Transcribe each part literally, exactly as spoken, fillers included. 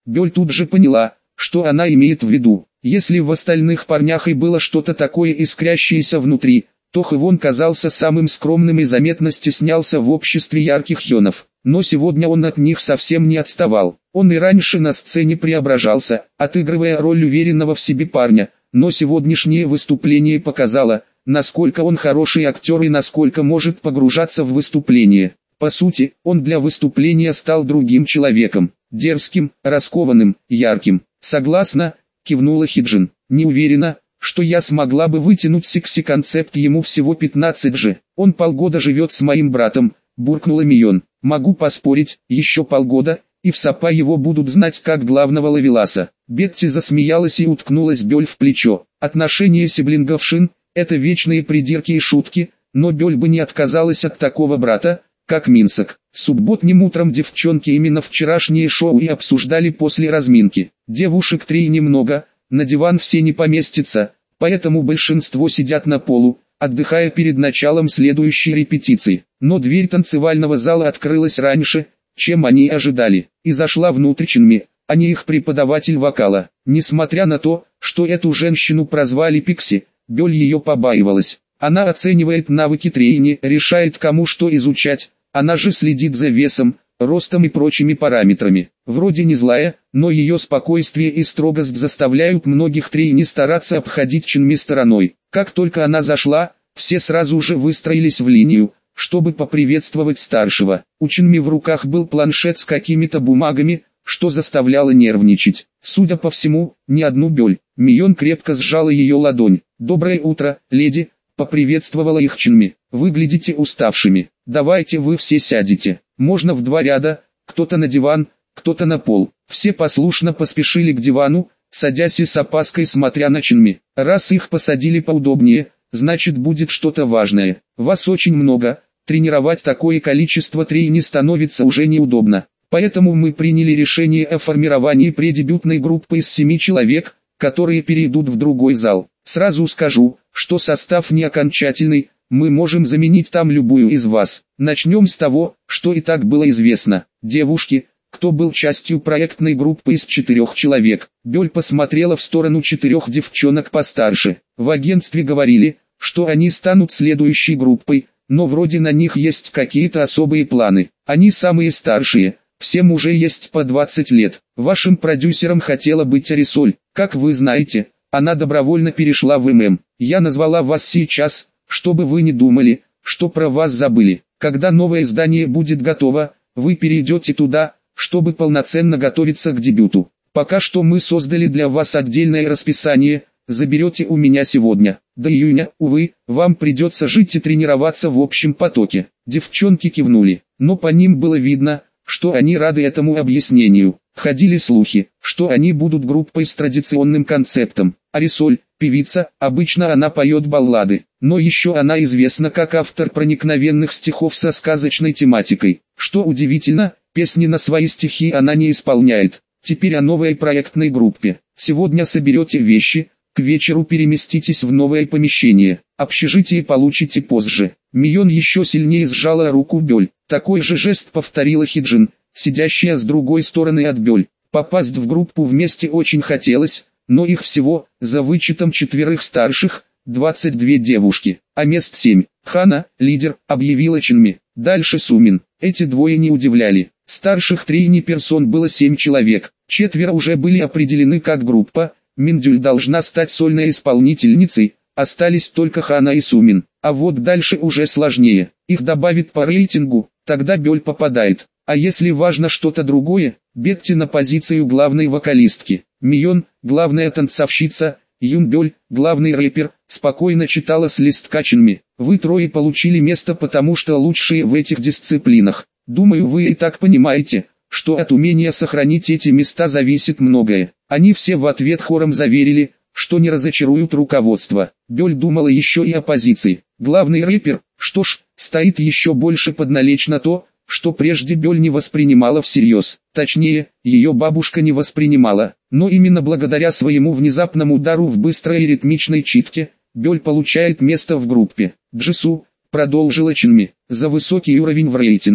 Бёль тут же поняла, что она имеет в виду. Если в остальных парнях и было что-то такое искрящееся внутри, то Хэвон казался самым скромным и заметно стеснялся в обществе ярких хёнов. Но сегодня он от них совсем не отставал. Он и раньше на сцене преображался, отыгрывая роль уверенного в себе парня, но сегодняшнее выступление показало, насколько он хороший актер и насколько может погружаться в выступление. По сути, он для выступления стал другим человеком, дерзким, раскованным, ярким. «Согласна», — кивнула Хиджин. «Не уверена, что я смогла бы вытянуть секси-концепт, ему всего пятнадцать же. Он полгода живет с моим братом», — буркнула Мион. «Могу поспорить, еще полгода, и в Сапа его будут знать как главного ловеласа». Бетти засмеялась и уткнулась Бёль в плечо. Отношения сиблингов Шин — это вечные придирки и шутки, но Бёль бы не отказалась от такого брата, как Минсок. Субботним утром девчонки именно вчерашнее шоу и обсуждали после разминки. Девушек три немного, на диван все не поместятся, поэтому большинство сидят на полу, отдыхая перед началом следующей репетиции. Но дверь танцевального зала открылась раньше, чем они ожидали, и зашла внутрь Чинми, а не их преподаватель вокала. Несмотря на то, что эту женщину прозвали Пикси, Бёль ее побаивалась. Она оценивает навыки трейни, решает, кому что изучать. Она же следит за весом, ростом и прочими параметрами. Вроде не злая, но ее спокойствие и строгость заставляют многих трейни стараться обходить Чинми стороной. Как только она зашла, все сразу же выстроились в линию, чтобы поприветствовать старшего. У Чинми в руках был планшет с какими-то бумагами, что заставляло нервничать. Судя по всему, не одну Бёль. Мион крепко сжала ее ладонь. «Доброе утро, леди», — поприветствовала их Чинми. «Выглядите уставшими. Давайте вы все сядете. Можно в два ряда, кто-то на диван, кто-то на пол». Все послушно поспешили к дивану, садясь и с опаской смотря на Чинми. Раз их посадили поудобнее, значит будет что-то важное. Вас очень много, тренировать такое количество трейни становится уже неудобно. Поэтому мы приняли решение о формировании преддебютной группы из семи человек, которые перейдут в другой зал. Сразу скажу, что состав не окончательный, мы можем заменить там любую из вас. Начнем с того, что и так было известно. Девушки, кто был частью проектной группы из четырех человек. Бёль посмотрела в сторону четырех девчонок постарше. В агентстве говорили, что они станут следующей группой, но вроде на них есть какие-то особые планы. Они самые старшие, всем уже есть по двадцать лет. Вашим продюсером хотела быть Арисоль. Как вы знаете, она добровольно перешла в ММ. Я назвала вас сейчас, чтобы вы не думали, что про вас забыли. Когда новое издание будет готово, вы перейдете туда, чтобы полноценно готовиться к дебюту. Пока что мы создали для вас отдельное расписание, заберете у меня сегодня. До июня, увы, вам придется жить и тренироваться в общем потоке. Девчонки кивнули, но по ним было видно, что они рады этому объяснению. Ходили слухи, что они будут группой с традиционным концептом. Арисоль, певица, обычно она поет баллады, но еще она известна как автор проникновенных стихов со сказочной тематикой. Что удивительно, песни на свои стихи она не исполняет. Теперь о новой проектной группе. Сегодня соберете вещи, к вечеру переместитесь в новое помещение. Общежитие получите позже. Мион еще сильнее сжала руку Бёль. Такой же жест повторила Хиджин, сидящая с другой стороны от Бёль. Попасть в группу вместе очень хотелось, но их всего, за вычетом четверых старших, двадцать две девушки, а мест семь. Хана, лидер, объявила Чинми. Дальше Сумин. Эти двое не удивляли. Старших трейни персон было семь человек. Четверо уже были определены как группа. Миндюль должна стать сольной исполнительницей. Остались только Хана и Сумин. А вот дальше уже сложнее. Их добавят по рейтингу, тогда Бёль попадает. А если важно что-то другое, Бетти на позицию главной вокалистки. Мион, главная танцовщица, Юн Бёль, главный рэпер, спокойно читала с листка Чинми. Вы трое получили место, потому что лучшие в этих дисциплинах. Думаю, вы и так понимаете, что от умения сохранить эти места зависит многое. Они все в ответ хором заверили, что не разочаруют руководство. Бёль думала еще и о позиции. Главный рэпер, что ж, стоит еще больше подналечь на то, что прежде Бёль не воспринимала всерьез. Точнее, ее бабушка не воспринимала. Но именно благодаря своему внезапному удару в быстрой и ритмичной читке, Бёль получает место в группе. Джису, продолжила Чинми, за высокий уровень в рейтинге.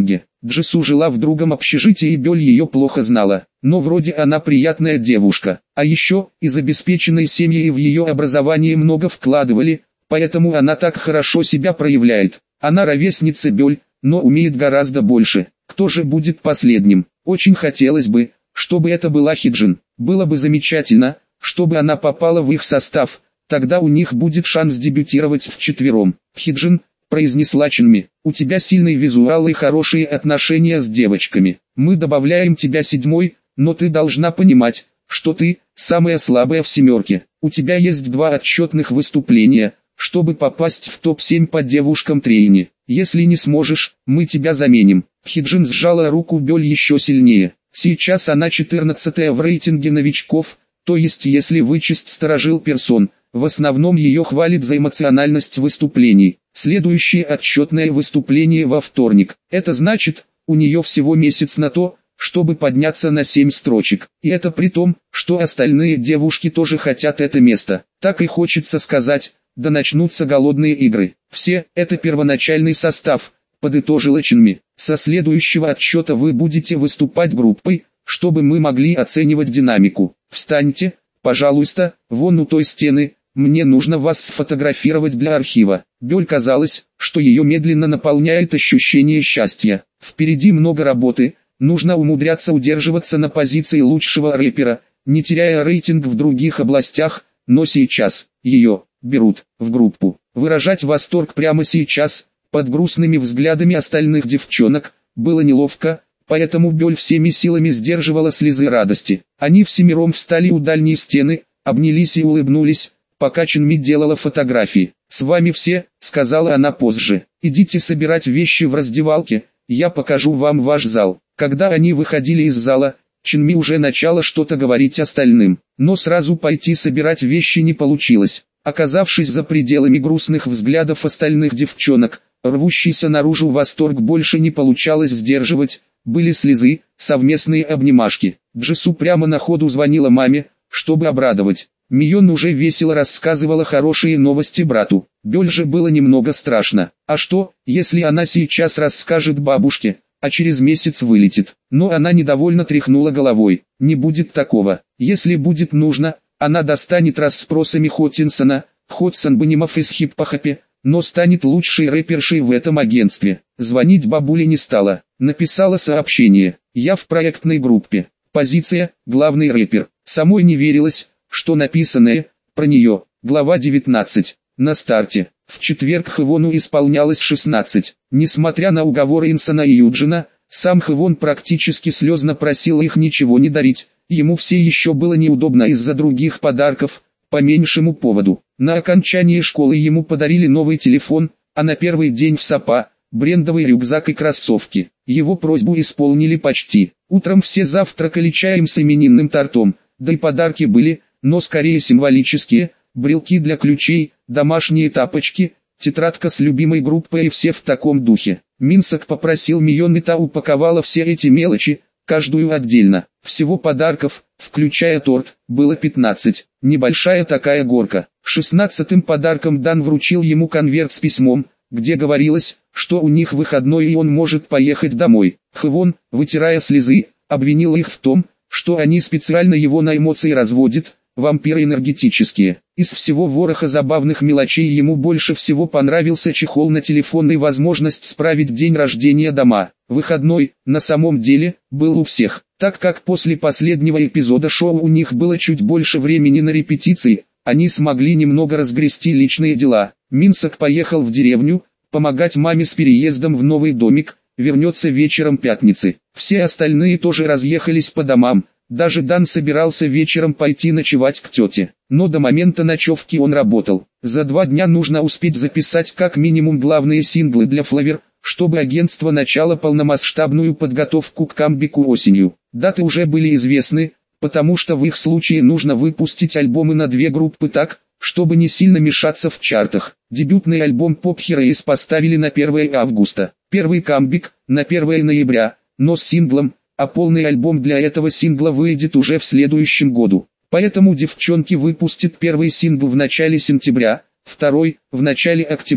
Джису жила в другом общежитии и Бёль ее плохо знала, но вроде она приятная девушка. А еще, из обеспеченной семьи в ее образование много вкладывали, поэтому она так хорошо себя проявляет. Она ровесница Бёль, но умеет гораздо больше. Кто же будет последним? Очень хотелось бы, чтобы это была Хиджин. Было бы замечательно, чтобы она попала в их состав, тогда у них будет шанс дебютировать вчетвером. Хиджин, произнесла Чинми, у тебя сильный визуал и хорошие отношения с девочками. Мы добавляем тебя седьмой, но ты должна понимать, что ты самая слабая в семерке. У тебя есть два отчетных выступления, чтобы попасть в топ семь по девушкам трейни. Если не сможешь, мы тебя заменим. Хиджин сжала руку Бёль еще сильнее. Сейчас она четырнадцатая в рейтинге новичков, то есть если вычесть сторожил персон, в основном ее хвалит за эмоциональность выступлений. Следующее отчетное выступление во вторник. Это значит, у нее всего месяц на то, чтобы подняться на семь строчек. И это при том, что остальные девушки тоже хотят это место. Так и хочется сказать, да начнутся голодные игры. Все, это первоначальный состав, подытожила Чинми. Со следующего отсчета вы будете выступать группой, чтобы мы могли оценивать динамику. Встаньте, пожалуйста, вон у той стены, мне нужно вас сфотографировать для архива. Бёль казалось, что ее медленно наполняет ощущение счастья. Впереди много работы, нужно умудряться удерживаться на позиции лучшего рэпера, не теряя рейтинг в других областях, но сейчас ее берут в группу. Выражать восторг прямо сейчас, под грустными взглядами остальных девчонок, было неловко, поэтому Бёль всеми силами сдерживала слезы радости. Они всемиром встали у дальней стены, обнялись и улыбнулись, пока Чинми делала фотографии. «С вами все», — сказала она позже. «Идите собирать вещи в раздевалке, я покажу вам ваш зал». Когда они выходили из зала, Чинми уже начала что-то говорить остальным, но сразу пойти собирать вещи не получилось. Оказавшись за пределами грустных взглядов остальных девчонок, рвущийся наружу восторг больше не получалось сдерживать, были слезы, совместные обнимашки. Джису прямо на ходу звонила маме, чтобы обрадовать. Мион уже весело рассказывала хорошие новости брату. Бёль же было немного страшно. А что, если она сейчас расскажет бабушке, а через месяц вылетит? Но она недовольно тряхнула головой. Не будет такого. Если будет нужно, она достанет расспросами Хоттинсона, Хотсон Банимов из хип-хопа, но станет лучшей рэпершей в этом агентстве. Звонить бабуле не стала. Написала сообщение. Я в проектной группе. Позиция – главный рэпер. Самой не верилось, что написанное про нее. Глава девятнадцать. На старте. В четверг Хэвону исполнялось шестнадцать. Несмотря на уговоры Инсона и Юджина, сам Хэвон практически слезно просил их ничего не дарить. Ему все еще было неудобно из-за других подарков, по меньшему поводу. На окончании школы ему подарили новый телефон, а на первый день в САПА – брендовый рюкзак и кроссовки. Его просьбу исполнили почти. Утром все завтракали чаем с именинным тортом, да и подарки были, но скорее символические, брелки для ключей, домашние тапочки, тетрадка с любимой группой и все в таком духе. Минсок попросил Мион, и та упаковала все эти мелочи, каждую отдельно. Всего подарков, включая торт, было пятнадцать. Небольшая такая горка. Шестнадцатым подарком Дан вручил ему конверт с письмом, где говорилось, что у них выходной и он может поехать домой. Хэвон, вытирая слезы, обвинил их в том, что они специально его на эмоции разводят, вампиры энергетические. Из всего вороха забавных мелочей ему больше всего понравился чехол на телефон и возможность справить день рождения дома. Выходной, на самом деле, был у всех, так как после последнего эпизода шоу у них было чуть больше времени на репетиции, они смогли немного разгрести личные дела. Минсок поехал в деревню, помогать маме с переездом в новый домик, вернется вечером пятницы. Все остальные тоже разъехались по домам. Даже Дан собирался вечером пойти ночевать к тете, но до момента ночевки он работал. За два дня нужно успеть записать как минимум главные синглы для Флавер, чтобы агентство начало полномасштабную подготовку к камбэку осенью. Даты уже были известны, потому что в их случае нужно выпустить альбомы на две группы так, чтобы не сильно мешаться в чартах. Дебютный альбом Pop Heroes поставили на первое августа, первый камбэк на первое ноября, но с синглом, а полный альбом для этого сингла выйдет уже в следующем году. Поэтому девчонки выпустят первый сингл в начале сентября, второй – в начале октября,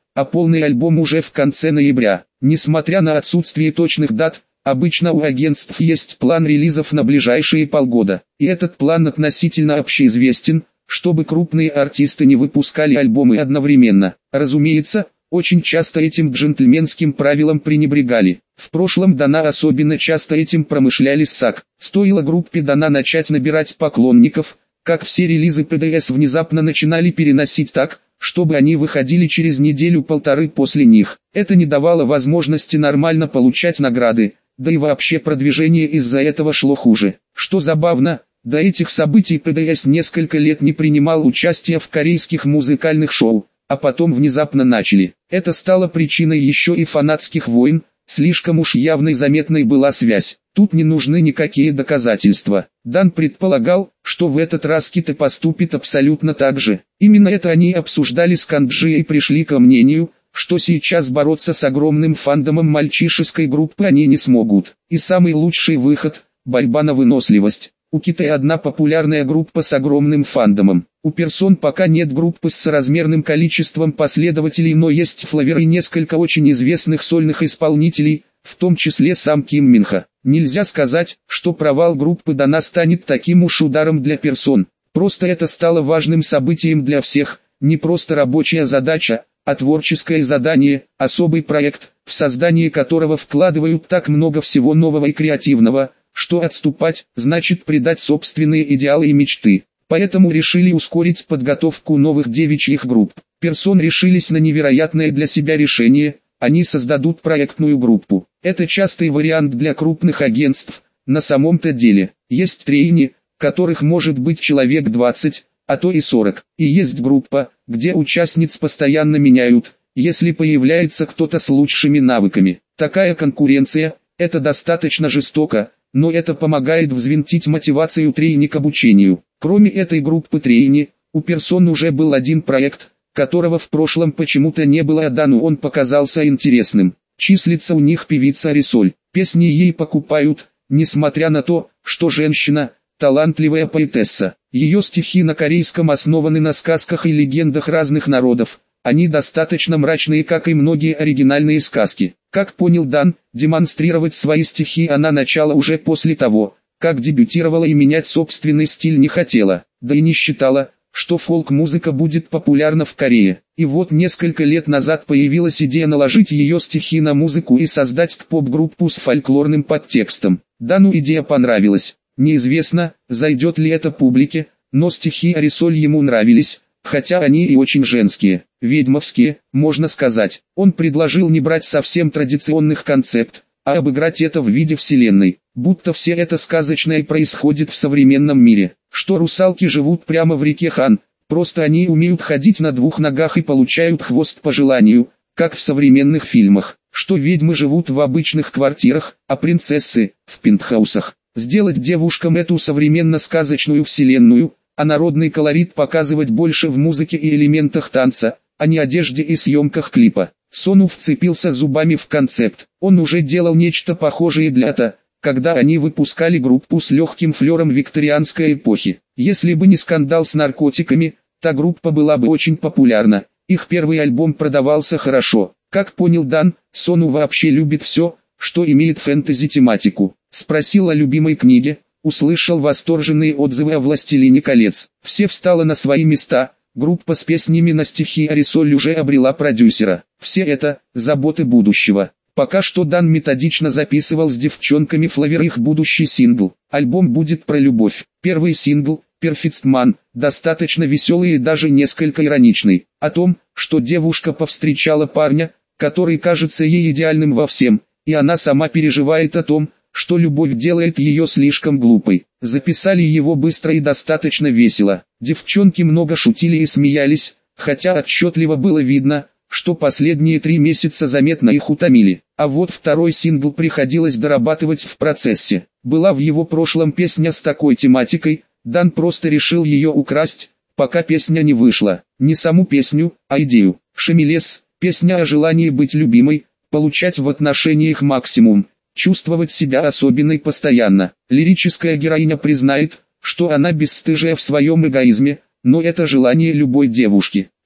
а полный альбом уже в конце ноября. Несмотря на отсутствие точных дат, обычно у агентств есть план релизов на ближайшие полгода, и этот план относительно общеизвестен, чтобы крупные артисты не выпускали альбомы одновременно. Разумеется, очень часто этим джентльменским правилам пренебрегали. В прошлом Дана особенно часто этим промышляли с САК. Стоило группе Дана начать набирать поклонников, как все релизы пи ди эс внезапно начинали переносить так, чтобы они выходили через неделю-полторы после них. Это не давало возможности нормально получать награды, да и вообще продвижение из-за этого шло хуже. Что забавно, до этих событий пи ди эс несколько лет не принимал участия в корейских музыкальных шоу, а потом внезапно начали. Это стало причиной еще и фанатских войн, слишком уж явной заметной была связь. Тут не нужны никакие доказательства. Дан предполагал, что в этот раз Кита поступит абсолютно так же. Именно это они обсуждали с Канджи и пришли к мнению, что сейчас бороться с огромным фандомом мальчишеской группы они не смогут. И самый лучший выход – борьба на выносливость. У Киты одна популярная группа с огромным фандомом. У персон пока нет группы с соразмерным количеством последователей, но есть флаверы и несколько очень известных сольных исполнителей, в том числе сам Ким Минха. Нельзя сказать, что провал группы Дана станет таким уж ударом для персон. Просто это стало важным событием для всех, не просто рабочая задача, а творческое задание, особый проект, в создание которого вкладывают так много всего нового и креативного, что отступать значит предать собственные идеалы и мечты. Поэтому решили ускорить подготовку новых девичьих групп. Персон решились на невероятное для себя решение, они создадут проектную группу. Это частый вариант для крупных агентств, на самом-то деле. Есть трейни, которых может быть человек двадцать, а то и сорок. И есть группа, где участниц постоянно меняют, если появляется кто-то с лучшими навыками. Такая конкуренция, это достаточно жестоко, но это помогает взвинтить мотивацию трейни к обучению. Кроме этой группы трейни, у персон уже был один проект, которого в прошлом почему-то не было, а Дану он показался интересным. Числится у них певица Рисоль. Песни ей покупают, несмотря на то, что женщина – талантливая поэтесса. Ее стихи на корейском основаны на сказках и легендах разных народов. Они достаточно мрачные, как и многие оригинальные сказки. Как понял Дан, демонстрировать свои стихи она начала уже после того, как дебютировала, и менять собственный стиль не хотела, да и не считала, что фолк-музыка будет популярна в Корее. И вот несколько лет назад появилась идея наложить ее стихи на музыку и создать поп-группу с фольклорным подтекстом. Дану идея понравилась. Неизвестно, зайдет ли это публике, но стихи Рисоль ему нравились, хотя они и очень женские, ведьмовские, можно сказать. Он предложил не брать совсем традиционных концепт, а обыграть это в виде вселенной, будто все это сказочное происходит в современном мире, что русалки живут прямо в реке Хан, просто они умеют ходить на двух ногах и получают хвост по желанию, как в современных фильмах, что ведьмы живут в обычных квартирах, а принцессы – в пентхаусах. Сделать девушкам эту современно-сказочную вселенную, а народный колорит показывать больше в музыке и элементах танца, а не одежде и съемках клипа. Сону вцепился зубами в концепт. Он уже делал нечто похожее для Та, когда они выпускали группу с легким флером викторианской эпохи. Если бы не скандал с наркотиками, та группа была бы очень популярна. Их первый альбом продавался хорошо. Как понял Дан, Сону вообще любит все, что имеет фэнтези-тематику. Спросил о любимой книге, услышал восторженные отзывы о «Властелине колец». Все встало на свои места, группа с песнями на стихи Рисоль уже обрела продюсера. Все это – заботы будущего. Пока что Дан методично записывал с девчонками Флавер их будущий сингл. Альбом будет про любовь. Первый сингл – Perfect Man, достаточно веселый и даже несколько ироничный. О том, что девушка повстречала парня, который кажется ей идеальным во всем, и она сама переживает о том, что любовь делает ее слишком глупой. Записали его быстро и достаточно весело. Девчонки много шутили и смеялись, хотя отчетливо было видно, что последние три месяца заметно их утомили. А вот второй сингл приходилось дорабатывать в процессе. Была в его прошлом песня с такой тематикой, Дан просто решил ее украсть, пока песня не вышла. Не саму песню, а идею. Шамилес, песня о желании быть любимой, получать в отношениях максимум, чувствовать себя особенной постоянно. Лирическая героиня признает, что она бесстыжая в своем эгоизме, но это желание любой девушки.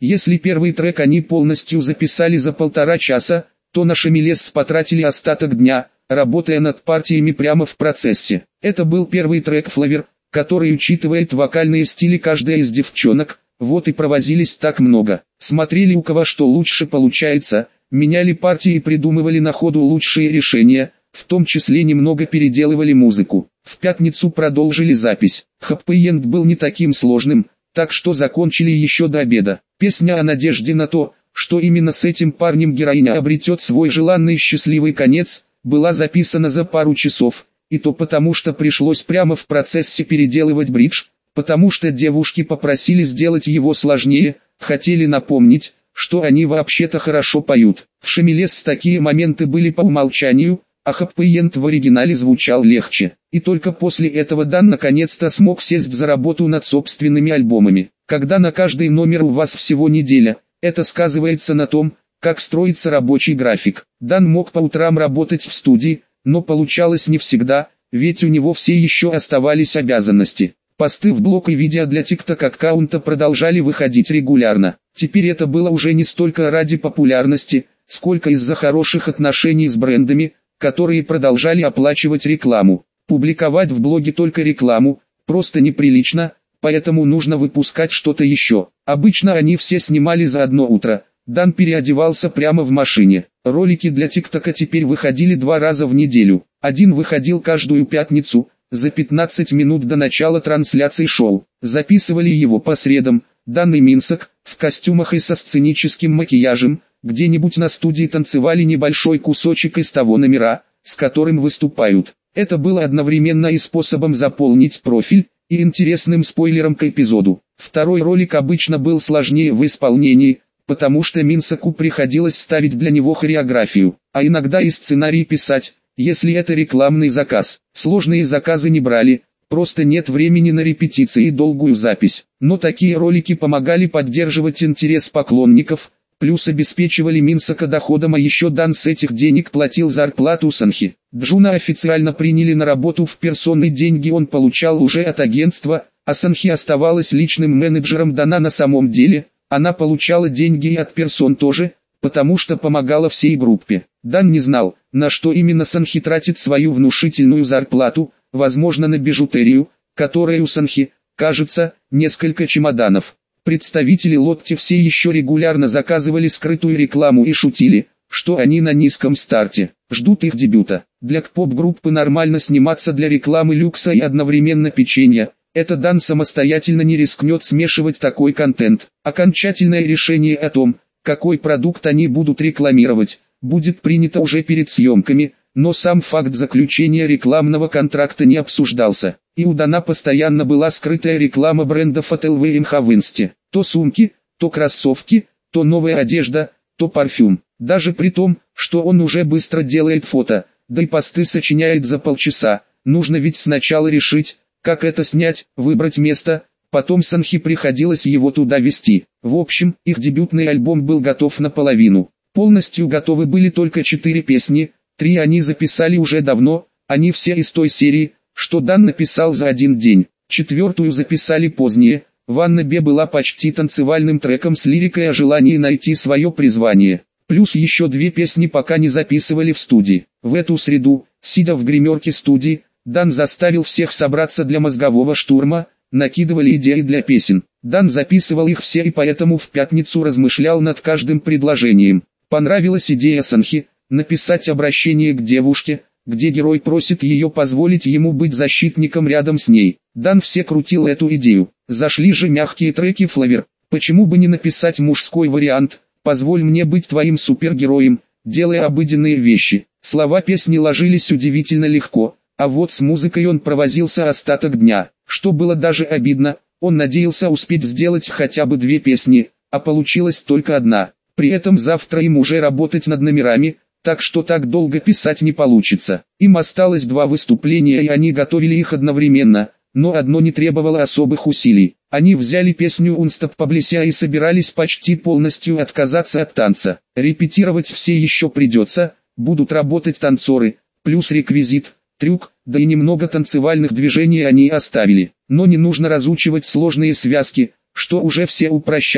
Если первый трек они полностью записали за полтора часа, то на Шамилес потратили остаток дня, работая над партиями прямо в процессе. Это был первый трек Flower, который учитывает вокальные стили каждой из девчонок, вот и провозились так много. Смотрели у кого что лучше получается, меняли партии и придумывали на ходу лучшие решения, в том числе немного переделывали музыку. В пятницу продолжили запись. Хэппи-энд был не таким сложным, так что закончили еще до обеда. Песня о надежде на то, что именно с этим парнем героиня обретет свой желанный счастливый конец, была записана за пару часов, и то потому что пришлось прямо в процессе переделывать бридж, потому что девушки попросили сделать его сложнее, хотели напомнить, что они вообще-то хорошо поют. В Шамилес такие моменты были по умолчанию, а хэппи-энд в оригинале звучал легче. И только после этого Дан наконец-то смог сесть за работу над собственными альбомами. Когда на каждый номер у вас всего неделя, это сказывается на том, как строится рабочий график. Дан мог по утрам работать в студии, но получалось не всегда, ведь у него все еще оставались обязанности. Посты в блог и видео для TikTok аккаунта продолжали выходить регулярно. Теперь это было уже не столько ради популярности, сколько из-за хороших отношений с брендами, которые продолжали оплачивать рекламу. Публиковать в блоге только рекламу просто неприлично, поэтому нужно выпускать что-то еще. Обычно они все снимали за одно утро. Дан переодевался прямо в машине. Ролики для ТикТока теперь выходили два раза в неделю. Один выходил каждую пятницу, за пятнадцать минут до начала трансляции шоу. Записывали его по средам. Дан и Минсок, в костюмах и со сценическим макияжем, где-нибудь на студии танцевали небольшой кусочек из того номера, с которым выступают. Это было одновременно и способом заполнить профиль, и интересным спойлером к эпизоду. Второй ролик обычно был сложнее в исполнении, потому что Минсоку приходилось ставить для него хореографию, а иногда и сценарий писать, если это рекламный заказ. Сложные заказы не брали, просто нет времени на репетиции и долгую запись. Но такие ролики помогали поддерживать интерес поклонников, плюс обеспечивали Минсока доходом, а еще Дан с этих денег платил зарплату Санхи. Джуна официально приняли на работу в персоны, деньги он получал уже от агентства, а Санхи оставалась личным менеджером Дана на самом деле. Она получала деньги и от персон тоже, потому что помогала всей группе. Дан не знал, на что именно Санхи тратит свою внушительную зарплату, возможно на бижутерию, которая у Санхи, кажется, несколько чемоданов. Представители Лотти все еще регулярно заказывали скрытую рекламу и шутили, что они на низком старте, ждут их дебюта. Для поп-группы нормально сниматься для рекламы люкса и одновременно печенья. Это Дан самостоятельно не рискнет смешивать такой контент. Окончательное решение о том, какой продукт они будут рекламировать, будет принято уже перед съемками, но сам факт заключения рекламного контракта не обсуждался. И у Дана постоянно была скрытая реклама брендов от эл ви эм эйч в инсте. То сумки, то кроссовки, то новая одежда, то парфюм. Даже при том, что он уже быстро делает фото, да и посты сочиняет за полчаса, нужно ведь сначала решить, как это снять, выбрать место, потом Санхи приходилось его туда везти. В общем, их дебютный альбом был готов наполовину. Полностью готовы были только четыре песни, три они записали уже давно, они все из той серии, что Дан написал за один день. Четвертую записали позднее. Ванна Бе была почти танцевальным треком с лирикой о желании найти свое призвание. Плюс еще две песни пока не записывали в студии. В эту среду, сидя в гримерке студии, Дан заставил всех собраться для мозгового штурма, накидывали идеи для песен. Дан записывал их все и поэтому в пятницу размышлял над каждым предложением. Понравилась идея Санхи, написать обращение к девушке, где герой просит ее позволить ему быть защитником рядом с ней. Дан все крутил эту идею. Зашли же мягкие треки Flower. Почему бы не написать мужской вариант? Позволь мне быть твоим супергероем, делая обыденные вещи. Слова песни ложились удивительно легко. А вот с музыкой он провозился остаток дня, что было даже обидно. Он надеялся успеть сделать хотя бы две песни, а получилась только одна. При этом завтра им уже работать над номерами, так что так долго писать не получится. Им осталось два выступления и они готовили их одновременно, но одно не требовало особых усилий. Они взяли песню «Unstop Publicia» и собирались почти полностью отказаться от танца. Репетировать все еще придется, будут работать танцоры, плюс реквизит. Трюк, да и немного танцевальных движений они оставили. Но не нужно разучивать сложные связки, что уже все упрощает.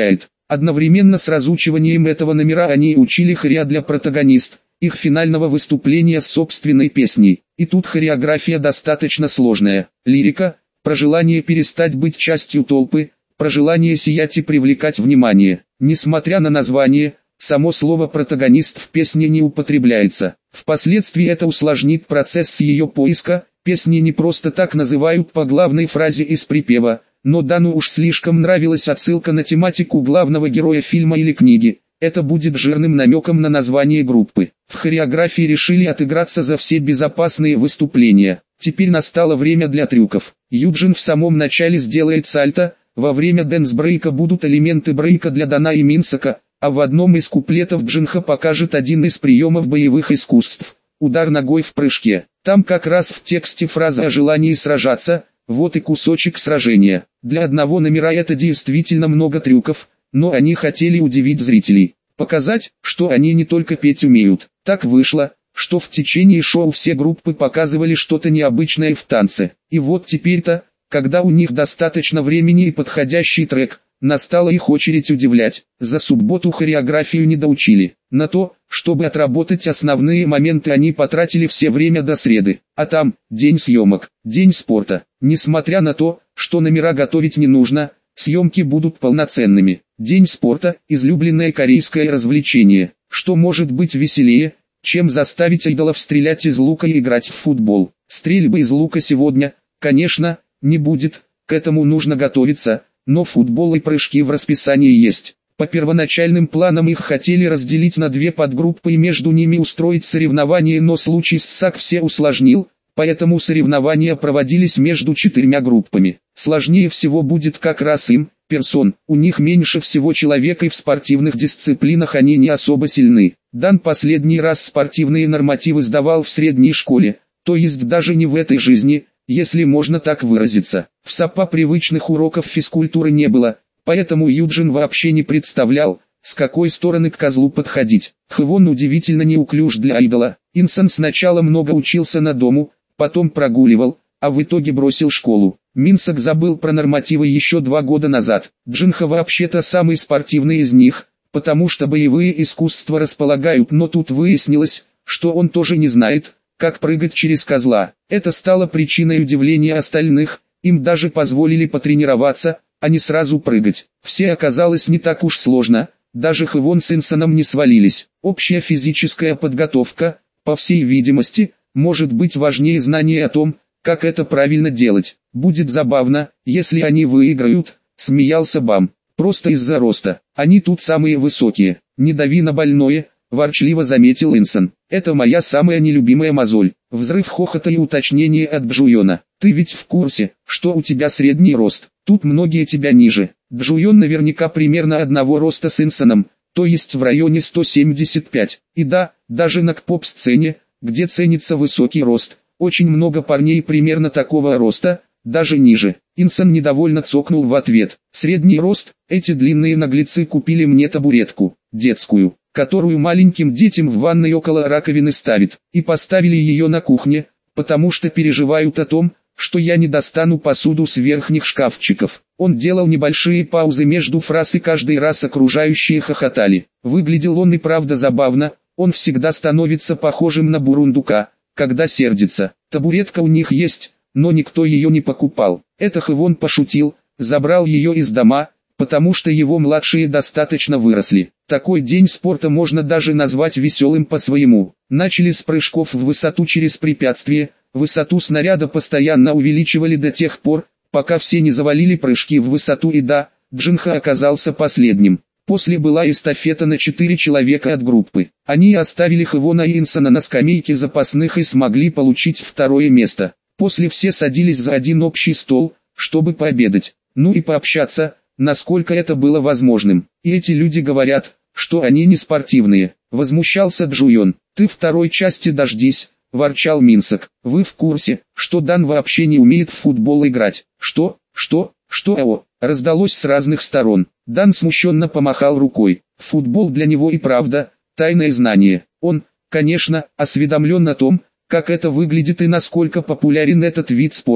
Одновременно с разучиванием этого номера они учили хоря для протагонист, их финального выступления с собственной песней. И тут хореография достаточно сложная. Лирика, про желание перестать быть частью толпы, про желание сиять и привлекать внимание. Несмотря на название, само слово «протагонист» в песне не употребляется. Впоследствии это усложнит процесс с ее поиска, песни не просто так называют по главной фразе из припева, но Дану уж слишком нравилась отсылка на тематику главного героя фильма или книги. Это будет жирным намеком на название группы. В хореографии решили отыграться за все безопасные выступления. Теперь настало время для трюков. Юджин в самом начале сделает сальто, во время дэнс-брейка будут элементы брейка для Дана и Минсока, а в одном из куплетов Джинха покажет один из приемов боевых искусств – удар ногой в прыжке. Там как раз в тексте фраза о желании сражаться, вот и кусочек сражения. Для одного номера это действительно много трюков, но они хотели удивить зрителей. Показать, что они не только петь умеют. Так вышло, что в течение шоу все группы показывали что-то необычное в танце. И вот теперь-то, когда у них достаточно времени и подходящий трек, настала их очередь удивлять. За субботу хореографию не доучили. На то, чтобы отработать основные моменты, они потратили все время до среды. А там, день съемок, день спорта. Несмотря на то, что номера готовить не нужно, съемки будут полноценными. День спорта – излюбленное корейское развлечение. Что может быть веселее, чем заставить айдолов стрелять из лука и играть в футбол? Стрельбы из лука сегодня, конечно, не будет, к этому нужно готовиться, но футбол и прыжки в расписании есть. По первоначальным планам их хотели разделить на две подгруппы и между ними устроить соревнования, но случай с САК все усложнил, поэтому соревнования проводились между четырьмя группами. Сложнее всего будет как раз им, персон, у них меньше всего человек и в спортивных дисциплинах они не особо сильны. Дан последний раз спортивные нормативы сдавал в средней школе, то есть даже не в этой жизни, если можно так выразиться. В САПа привычных уроков физкультуры не было, поэтому Юджин вообще не представлял, с какой стороны к козлу подходить. Хвон удивительно неуклюж для айдола. Инсон сначала много учился на дому, потом прогуливал, а в итоге бросил школу. Минсок забыл про нормативы еще два года назад. Джинха вообще-то самый спортивный из них, потому что боевые искусства располагают, но тут выяснилось, что он тоже не знает, как прыгать через козла. Это стало причиной удивления остальных, им даже позволили потренироваться, а не сразу прыгать. Все оказалось не так уж сложно, даже Хвон с Инсоном не свалились. Общая физическая подготовка, по всей видимости, может быть важнее знания о том, как это правильно делать. Будет забавно, если они выиграют, смеялся Бам. Просто из-за роста. Они тут самые высокие. Не дави на больное, ворчливо заметил Инсон. Это моя самая нелюбимая мозоль. Взрыв хохота и уточнение от Джуйона. Ты ведь в курсе, что у тебя средний рост. Тут многие тебя ниже. Джуйон наверняка примерно одного роста с Инсоном, то есть в районе сто семьдесят пять. И да, даже на поп-сцене, где ценится высокий рост, очень много парней примерно такого роста, даже ниже. Инсон недовольно цокнул в ответ. Средний рост, эти длинные наглецы купили мне табуретку, детскую, которую маленьким детям в ванной около раковины ставят, и поставили ее на кухне, потому что переживают о том, что я не достану посуду с верхних шкафчиков. Он делал небольшие паузы между фраз и каждый раз окружающие хохотали. Выглядел он и правда забавно, он всегда становится похожим на бурундука, когда сердится. Табуретка у них есть, но никто ее не покупал. Это Хвон пошутил, забрал ее из дома, потому что его младшие достаточно выросли. Такой день спорта можно даже назвать веселым по-своему. Начали с прыжков в высоту через препятствие, высоту снаряда постоянно увеличивали до тех пор, пока все не завалили прыжки в высоту, и да, Джинха оказался последним. После была эстафета на четыре человека от группы. Они оставили Хвона и Инсона на скамейке запасных и смогли получить второе место. После все садились за один общий стол, чтобы пообедать, ну и пообщаться, насколько это было возможным. И эти люди говорят, что они не спортивные. Возмущался Джуйон. Ты второй части дождись, ворчал Минсок. Вы в курсе, что Дан вообще не умеет в футбол играть? Что, что, что, о, раздалось с разных сторон. Дан смущенно помахал рукой. Футбол для него и правда, тайное знание. Он, конечно, осведомлен о том, как это выглядит и насколько популярен этот вид спорта,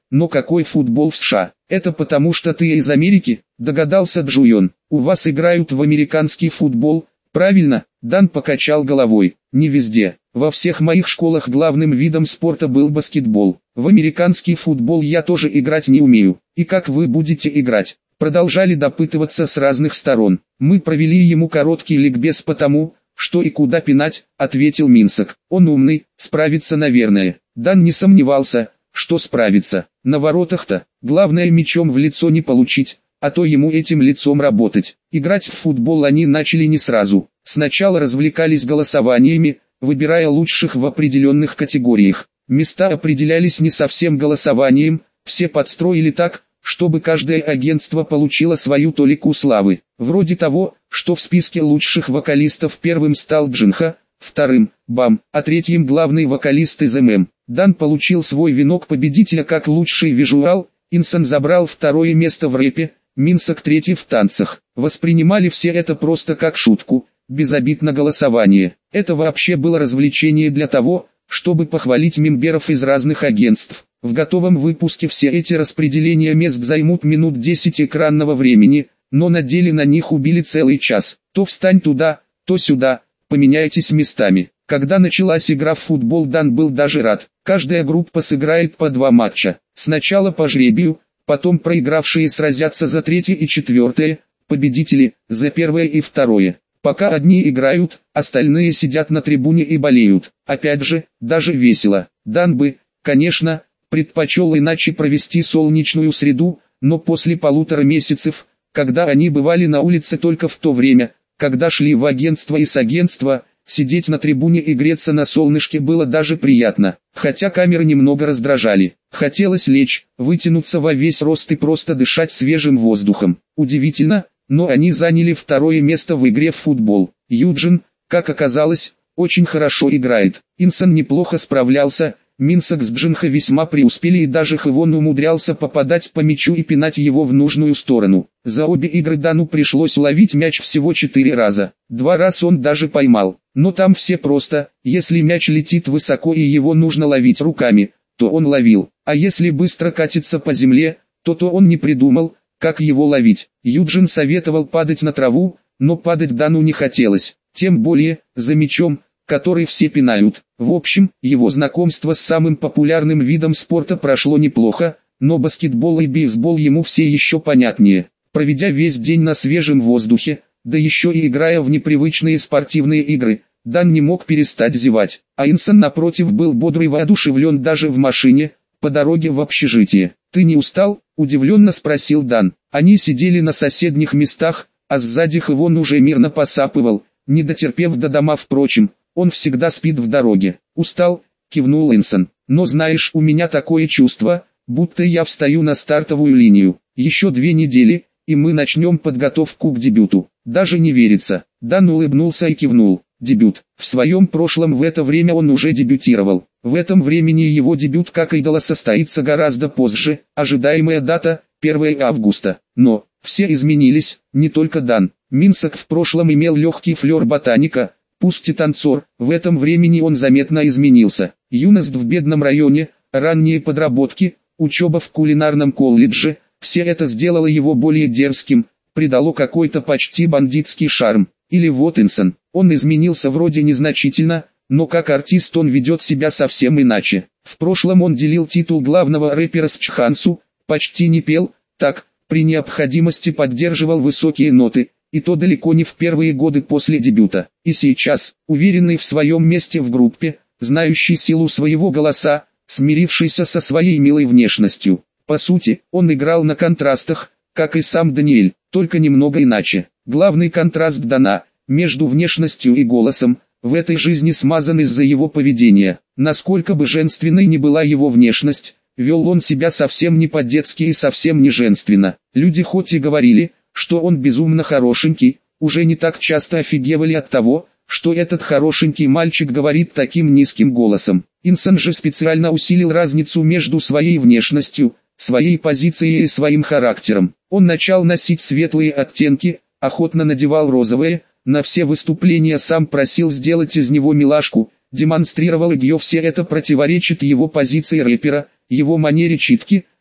Но какой футбол в США? Это потому что ты из Америки, догадался Джуйон. У вас играют в американский футбол, правильно? Дан покачал головой. Не везде. Во всех моих школах главным видом спорта был баскетбол. В американский футбол я тоже играть не умею. И как вы будете играть? Продолжали допытываться с разных сторон. Мы провели ему короткий ликбез по тому, что и куда пинать, ответил Минсок. Он умный, справится наверное. Дан не сомневался, что справится. На воротах-то, главное мячом в лицо не получить, а то ему этим лицом работать. Играть в футбол они начали не сразу. Сначала развлекались голосованиями, выбирая лучших в определенных категориях. Места определялись не совсем голосованием, все подстроили так, чтобы каждое агентство получило свою толику славы. Вроде того, что в списке лучших вокалистов первым стал Джинха, вторым – Бам, а третьим главный вокалист из эм эм. Дан получил свой венок победителя как лучший визуал, Инсон забрал второе место в рэпе, Минсок третий в танцах. Воспринимали все это просто как шутку, без обид на голосование. Это вообще было развлечение для того, чтобы похвалить мемберов из разных агентств. В готовом выпуске все эти распределения мест займут минут десять экранного времени, но на деле на них убили целый час. То встань туда, то сюда, поменяйтесь местами. Когда началась игра в футбол, Дан был даже рад. Каждая группа сыграет по два матча. Сначала по жребию, потом проигравшие сразятся за третье и четвертое, победители – за первое и второе. Пока одни играют, остальные сидят на трибуне и болеют. Опять же, даже весело. Дан бы, конечно, предпочел иначе провести солнечную среду, но после полутора месяцев, когда они бывали на улице только в то время, когда шли в агентство и с агентства, сидеть на трибуне и греться на солнышке было даже приятно, хотя камеры немного раздражали. Хотелось лечь, вытянуться во весь рост и просто дышать свежим воздухом. Удивительно, но они заняли второе место в игре в футбол. Юджин, как оказалось, очень хорошо играет. Инсон неплохо справлялся, Минсок с Джинха весьма преуспели и даже Хэвон умудрялся попадать по мячу и пинать его в нужную сторону. За обе игры Дану пришлось ловить мяч всего четыре раза. Два раза он даже поймал. Но там все просто, если мяч летит высоко и его нужно ловить руками, то он ловил. А если быстро катится по земле, то то он не придумал, как его ловить. Юджин советовал падать на траву, но падать Дану не хотелось. Тем более, за мячом, который все пинают. В общем, его знакомство с самым популярным видом спорта прошло неплохо, но баскетбол и бейсбол ему все еще понятнее. Проведя весь день на свежем воздухе, да еще и играя в непривычные спортивные игры, Дан не мог перестать зевать, а Инсон напротив был бодр и воодушевлен даже в машине, по дороге в общежитие. «Ты не устал?» – удивленно спросил Дан. Они сидели на соседних местах, а сзади Хэвон уже мирно посапывал, не дотерпев до дома. Впрочем, он всегда спит в дороге. «Устал?» – кивнул Инсон. «Но знаешь, у меня такое чувство, будто я встаю на стартовую линию. Еще две недели, и мы начнем подготовку к дебюту. Даже не верится». Дан улыбнулся и кивнул. Дебют. В своем прошлом в это время он уже дебютировал. В этом времени его дебют как идола состоится гораздо позже, ожидаемая дата – первое августа. Но, все изменились, не только Дан. Минсок в прошлом имел легкий флер ботаника, пусть и танцор, в этом времени он заметно изменился. Юность в бедном районе, ранние подработки, учеба в кулинарном колледже – все это сделало его более дерзким, придало какой-то почти бандитский шарм. Или вот Инсон, он изменился вроде незначительно, но как артист он ведет себя совсем иначе. В прошлом он делил титул главного рэпера с Чхансу, почти не пел, так, при необходимости поддерживал высокие ноты, и то далеко не в первые годы после дебюта. И сейчас, уверенный в своем месте в группе, знающий силу своего голоса, смирившийся со своей милой внешностью. По сути, он играл на контрастах, как и сам Даниэль, только немного иначе. Главный контраст Дана, между внешностью и голосом, в этой жизни смазан из-за его поведения. Насколько бы женственной ни была его внешность, вел он себя совсем не по-детски и совсем не женственно. Люди хоть и говорили, что он безумно хорошенький, уже не так часто офигевали от того, что этот хорошенький мальчик говорит таким низким голосом. Инсон же специально усилил разницу между своей внешностью, своей позицией и своим характером. Он начал носить светлые оттенки, охотно надевал розовые, на все выступления сам просил сделать из него милашку, демонстрировал ее. Все это противоречит его позиции рэпера, его манере читки,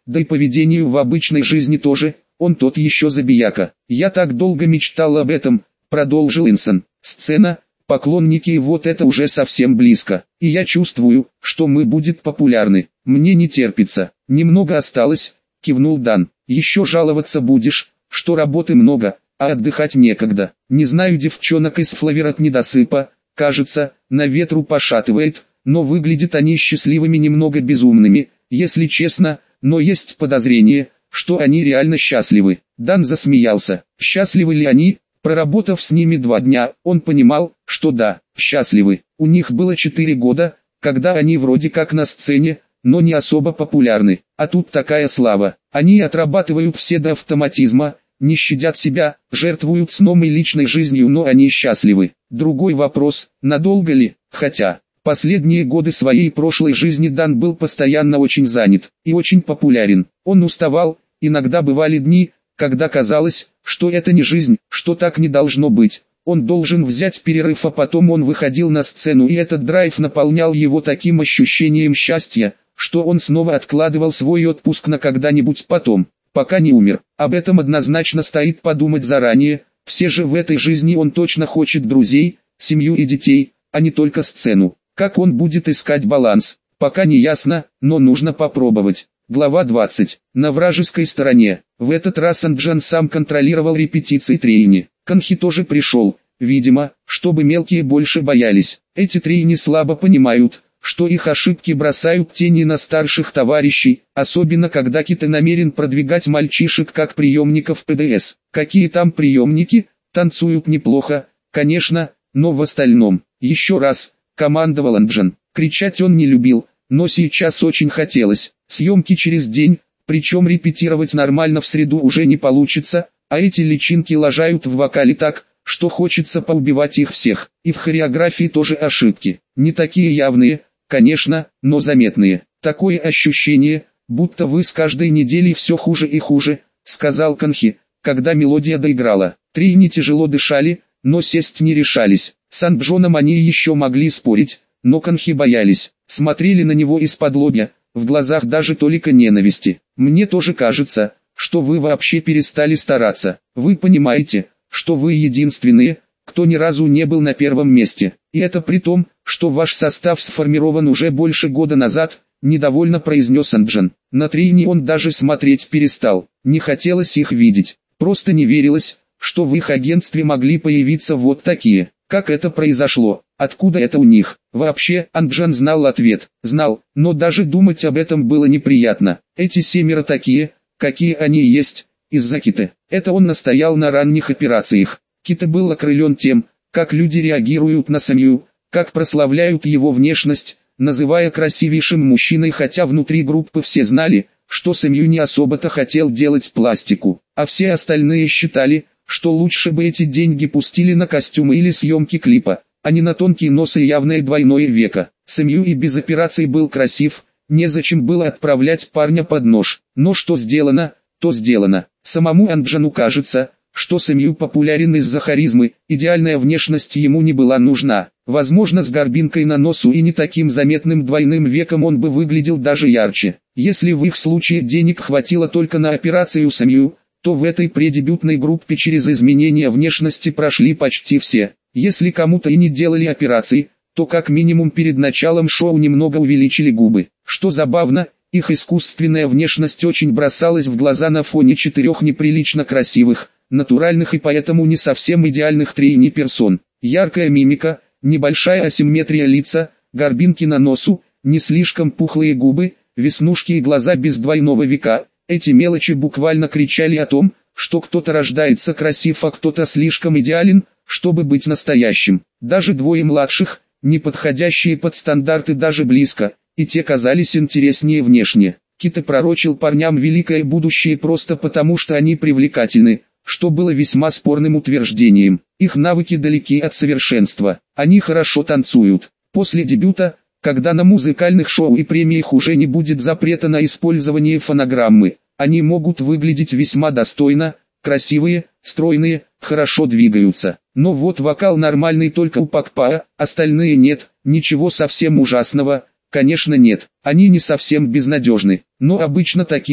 да и поведению в обычной жизни тоже, он тот еще забияка. Я так долго мечтал об этом, продолжил Инсон. Сцена, поклонники, и вот это уже совсем близко. И я чувствую, что мы будет популярны. Мне не терпится. Немного осталось, кивнул Дан. Еще жаловаться будешь, что работы много, а отдыхать некогда. Не знаю девчонок из Флавер от недосыпа, кажется, на ветру пошатывает, но выглядят они счастливыми, немного безумными, если честно, но есть подозрение, что они реально счастливы. Дан засмеялся. Счастливы ли они? Проработав с ними два дня, он понимал, что да, счастливы. У них было четыре года, когда они вроде как на сцене, но не особо популярны. А тут такая слава. Они отрабатывают все до автоматизма, не щадят себя, жертвуют сном и личной жизнью, но они счастливы. Другой вопрос, надолго ли? Хотя, последние годы своей прошлой жизни Дан был постоянно очень занят и очень популярен. Он уставал, иногда бывали дни, когда казалось, что это не жизнь, что так не должно быть. Он должен взять перерыв, а потом он выходил на сцену, и этот драйв наполнял его таким ощущением счастья, что он снова откладывал свой отпуск на когда-нибудь потом, пока не умер. Об этом однозначно стоит подумать заранее. Все же в этой жизни он точно хочет друзей, семью и детей, а не только сцену. Как он будет искать баланс, пока не ясно, но нужно попробовать. Глава двадцать. На вражеской стороне. В этот раз Анджан сам контролировал репетиции трейни. Канхи тоже пришел, видимо, чтобы мелкие больше боялись. Эти трейни слабо понимают, что их ошибки бросают тени на старших товарищей, особенно когда Кита намерен продвигать мальчишек как приемников ПДС. Какие там приемники? Танцуют неплохо, конечно, но в остальном. Еще раз, командовал Анджан. Кричать он не любил, но сейчас очень хотелось. Съемки через день, причем репетировать нормально в среду уже не получится, а эти личинки лажают в вокале так, что хочется поубивать их всех. И в хореографии тоже ошибки. Не такие явные, конечно, но заметные. Такое ощущение, будто вы с каждой неделей все хуже и хуже, сказал Канхи, когда мелодия доиграла. Трейни тяжело дышали, но сесть не решались. С Анджоном они еще могли спорить, но Канхи боялись, смотрели на него из-под лобья, в глазах даже толика ненависти. Мне тоже кажется, что вы вообще перестали стараться. Вы понимаете, что вы единственные, кто ни разу не был на первом месте. И это при том, что ваш состав сформирован уже больше года назад, недовольно произнес Анджан. На трейни он даже смотреть перестал, не хотелось их видеть. Просто не верилось, что в их агентстве могли появиться вот такие. Как это произошло? Откуда это у них? Вообще, Анджан знал ответ. Знал, но даже думать об этом было неприятно. Эти семеро такие, какие они есть, из-за Киты. Это он настоял на ранних операциях. Кита был окрылен тем, как люди реагируют на Самью, как прославляют его внешность, называя красивейшим мужчиной, хотя внутри группы все знали, что Самью не особо-то хотел делать пластику, а все остальные считали, что лучше бы эти деньги пустили на костюмы или съемки клипа, а не на тонкий нос и явное двойное веко. Самью и без операций был красив, незачем было отправлять парня под нож. Но что сделано, то сделано. Самому Анджану кажется, что Самью популярен из-за харизмы, идеальная внешность ему не была нужна. Возможно, с горбинкой на носу и не таким заметным двойным веком он бы выглядел даже ярче. Если в их случае денег хватило только на операцию Самью, то в этой преддебютной группе через изменения внешности прошли почти все. Если кому-то и не делали операции, то как минимум перед началом шоу немного увеличили губы. Что забавно, их искусственная внешность очень бросалась в глаза на фоне четырех неприлично красивых, натуральных и поэтому не совсем идеальных трейни персон. Яркая мимика, небольшая асимметрия лица, горбинки на носу, не слишком пухлые губы, веснушки и глаза без двойного века. Эти мелочи буквально кричали о том, что кто-то рождается красив, а кто-то слишком идеален, чтобы быть настоящим. Даже двое младших, не подходящие под стандарты даже близко, и те казались интереснее внешне. Кита пророчил парням великое будущее просто потому, что они привлекательны, что было весьма спорным утверждением. Их навыки далеки от совершенства, они хорошо танцуют. После дебюта, когда на музыкальных шоу и премиях уже не будет запрета на использование фонограммы, они могут выглядеть весьма достойно, красивые, стройные, хорошо двигаются. Но вот вокал нормальный только у Пакпаа, остальные нет, ничего совсем ужасного, конечно нет. Они не совсем безнадежны, но обычно таких,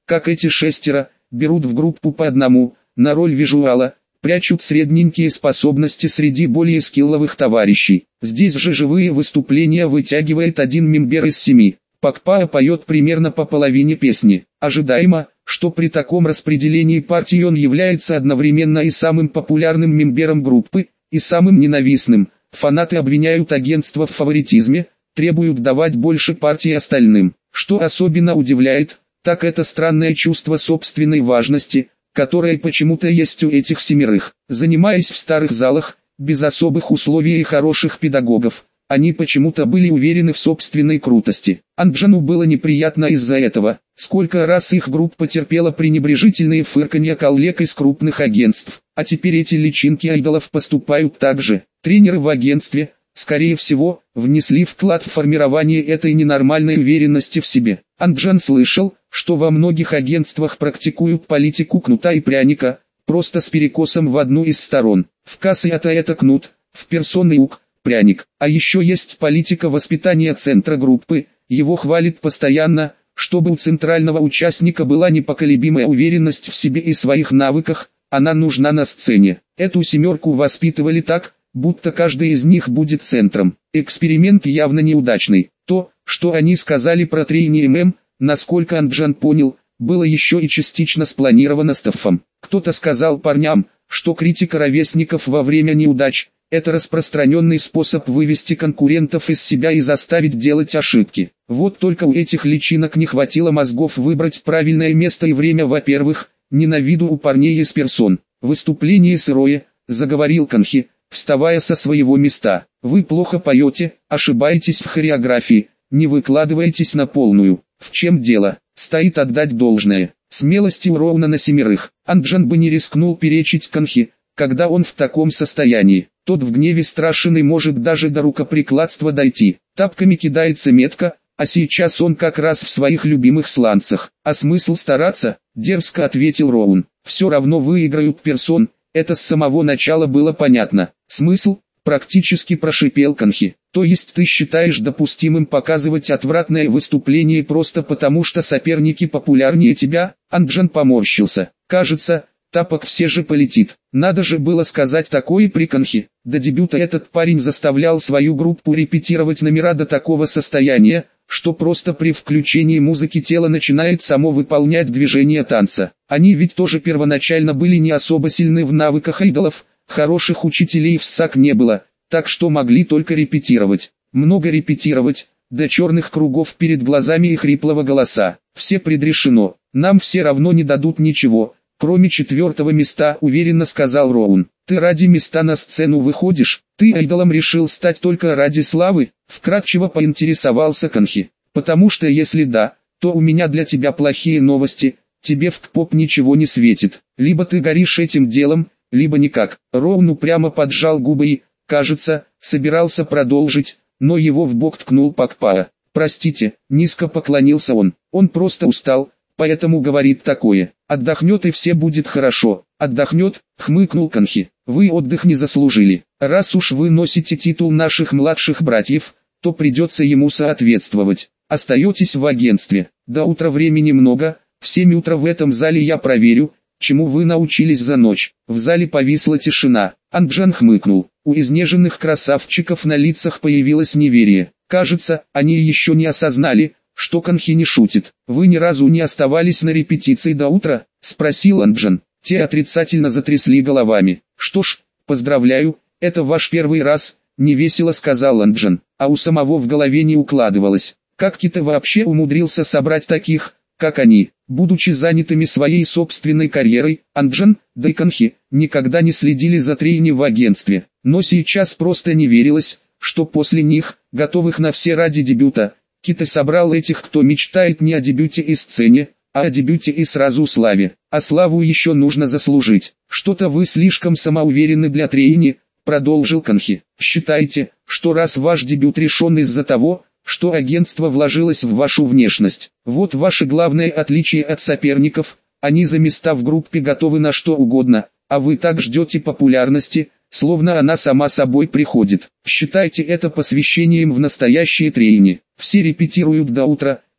как эти шестеро, берут в группу по одному, на роль визуала, прячут средненькие способности среди более скилловых товарищей. Здесь же живые выступления вытягивает один мембер из семи. Пакпаа поет примерно по половине песни. Ожидаемо, что при таком распределении партий он является одновременно и самым популярным мембером группы, и самым ненавистным. Фанаты обвиняют агентство в фаворитизме, требуют давать больше партий остальным. Что особенно удивляет, так это странное чувство собственной важности, которое почему-то есть у этих семерых. Занимаясь в старых залах, без особых условий и хороших педагогов, они почему-то были уверены в собственной крутости. Анджану было неприятно из-за этого. Сколько раз их группа терпела пренебрежительные фырканья коллег из крупных агентств, а теперь эти личинки айдолов поступают так же. Тренеры в агентстве, скорее всего, внесли вклад в формирование этой ненормальной уверенности в себе. Анджан слышал, что во многих агентствах практикуют политику кнута и пряника, просто с перекосом в одну из сторон. В Касията это кнут, в персонный ук – пряник. А еще есть политика воспитания центра группы, его хвалит постоянно, чтобы у центрального участника была непоколебимая уверенность в себе и своих навыках, она нужна на сцене. Эту семерку воспитывали так, будто каждый из них будет центром. Эксперимент явно неудачный. То, что они сказали про трейни ММ, насколько Анджан понял, было еще и частично спланировано Стаффом. Кто-то сказал парням, что критика ровесников во время неудач – это распространенный способ вывести конкурентов из себя и заставить делать ошибки. Вот только у этих личинок не хватило мозгов выбрать правильное место и время. Во-первых, не на виду у парней из персон. Выступление сырое, заговорил Канхи, вставая со своего места. Вы плохо поете, ошибаетесь в хореографии, не выкладываетесь на полную. В чем дело? Стоит отдать должное. Смелости у Роуна на семерых. Анджан бы не рискнул перечить Канхи, когда он в таком состоянии. Тот в гневе страшен и может даже до рукоприкладства дойти. Тапками кидается метко, а сейчас он как раз в своих любимых сланцах. А смысл стараться? Дерзко ответил Роун. Все равно выиграют персон, это с самого начала было понятно. Смысл? Практически прошипел Канхи. То есть ты считаешь допустимым показывать отвратное выступление просто потому, что соперники популярнее тебя? Анджан поморщился. Кажется, тапок все же полетит. Надо же было сказать такое при Канхи. До дебюта этот парень заставлял свою группу репетировать номера до такого состояния, что просто при включении музыки тело начинает само выполнять движения танца. Они ведь тоже первоначально были не особо сильны в навыках айдолов, хороших учителей в САК не было, так что могли только репетировать. Много репетировать, до черных кругов перед глазами и хриплого голоса. Все предрешено, нам все равно не дадут ничего, кроме четвертого места, уверенно сказал Роун. Ты ради места на сцену выходишь? Ты айдолом решил стать только ради славы? Вкратчиво поинтересовался Канхи. Потому что если да, то у меня для тебя плохие новости, тебе в КПОП ничего не светит. Либо ты горишь этим делом, либо никак. Роун упрямо поджал губы и, кажется, собирался продолжить, но его в бок ткнул Пакпаа. Простите, низко поклонился он. Он просто устал, поэтому говорит такое. Отдохнет и все будет хорошо. Отдохнет, хмыкнул Канхи. Вы отдых не заслужили. Раз уж вы носите титул наших младших братьев, то придется ему соответствовать. Остаетесь в агентстве. До утра времени много, в семь утра в этом зале я проверю, чему вы научились за ночь. В зале повисла тишина. Анджан хмыкнул. У изнеженных красавчиков на лицах появилось неверие. Кажется, они еще не осознали, что Канхи не шутит. Вы ни разу не оставались на репетиции до утра? Спросил Анджан. Те отрицательно затрясли головами. Что ж, поздравляю, это ваш первый раз, невесело сказал Анджан. А у самого в голове не укладывалось. Как Кита вообще умудрился собрать таких, как они? Будучи занятыми своей собственной карьерой, Анджан, да и Канхи, никогда не следили за трейни в агентстве. Но сейчас просто не верилось, что после них, готовых на все ради дебюта, Кита собрал этих, кто мечтает не о дебюте и сцене, а о дебюте и сразу славе. А славу еще нужно заслужить. Что-то вы слишком самоуверены для трейни, продолжил Канхи. Считайте, что раз ваш дебют решен из-за того, что агентство вложилось в вашу внешность. Вот ваше главное отличие от соперников, они за места в группе готовы на что угодно, а вы так ждете популярности, словно она сама собой приходит. Считайте это посвящением в настоящие трейни. Все репетируют до утра,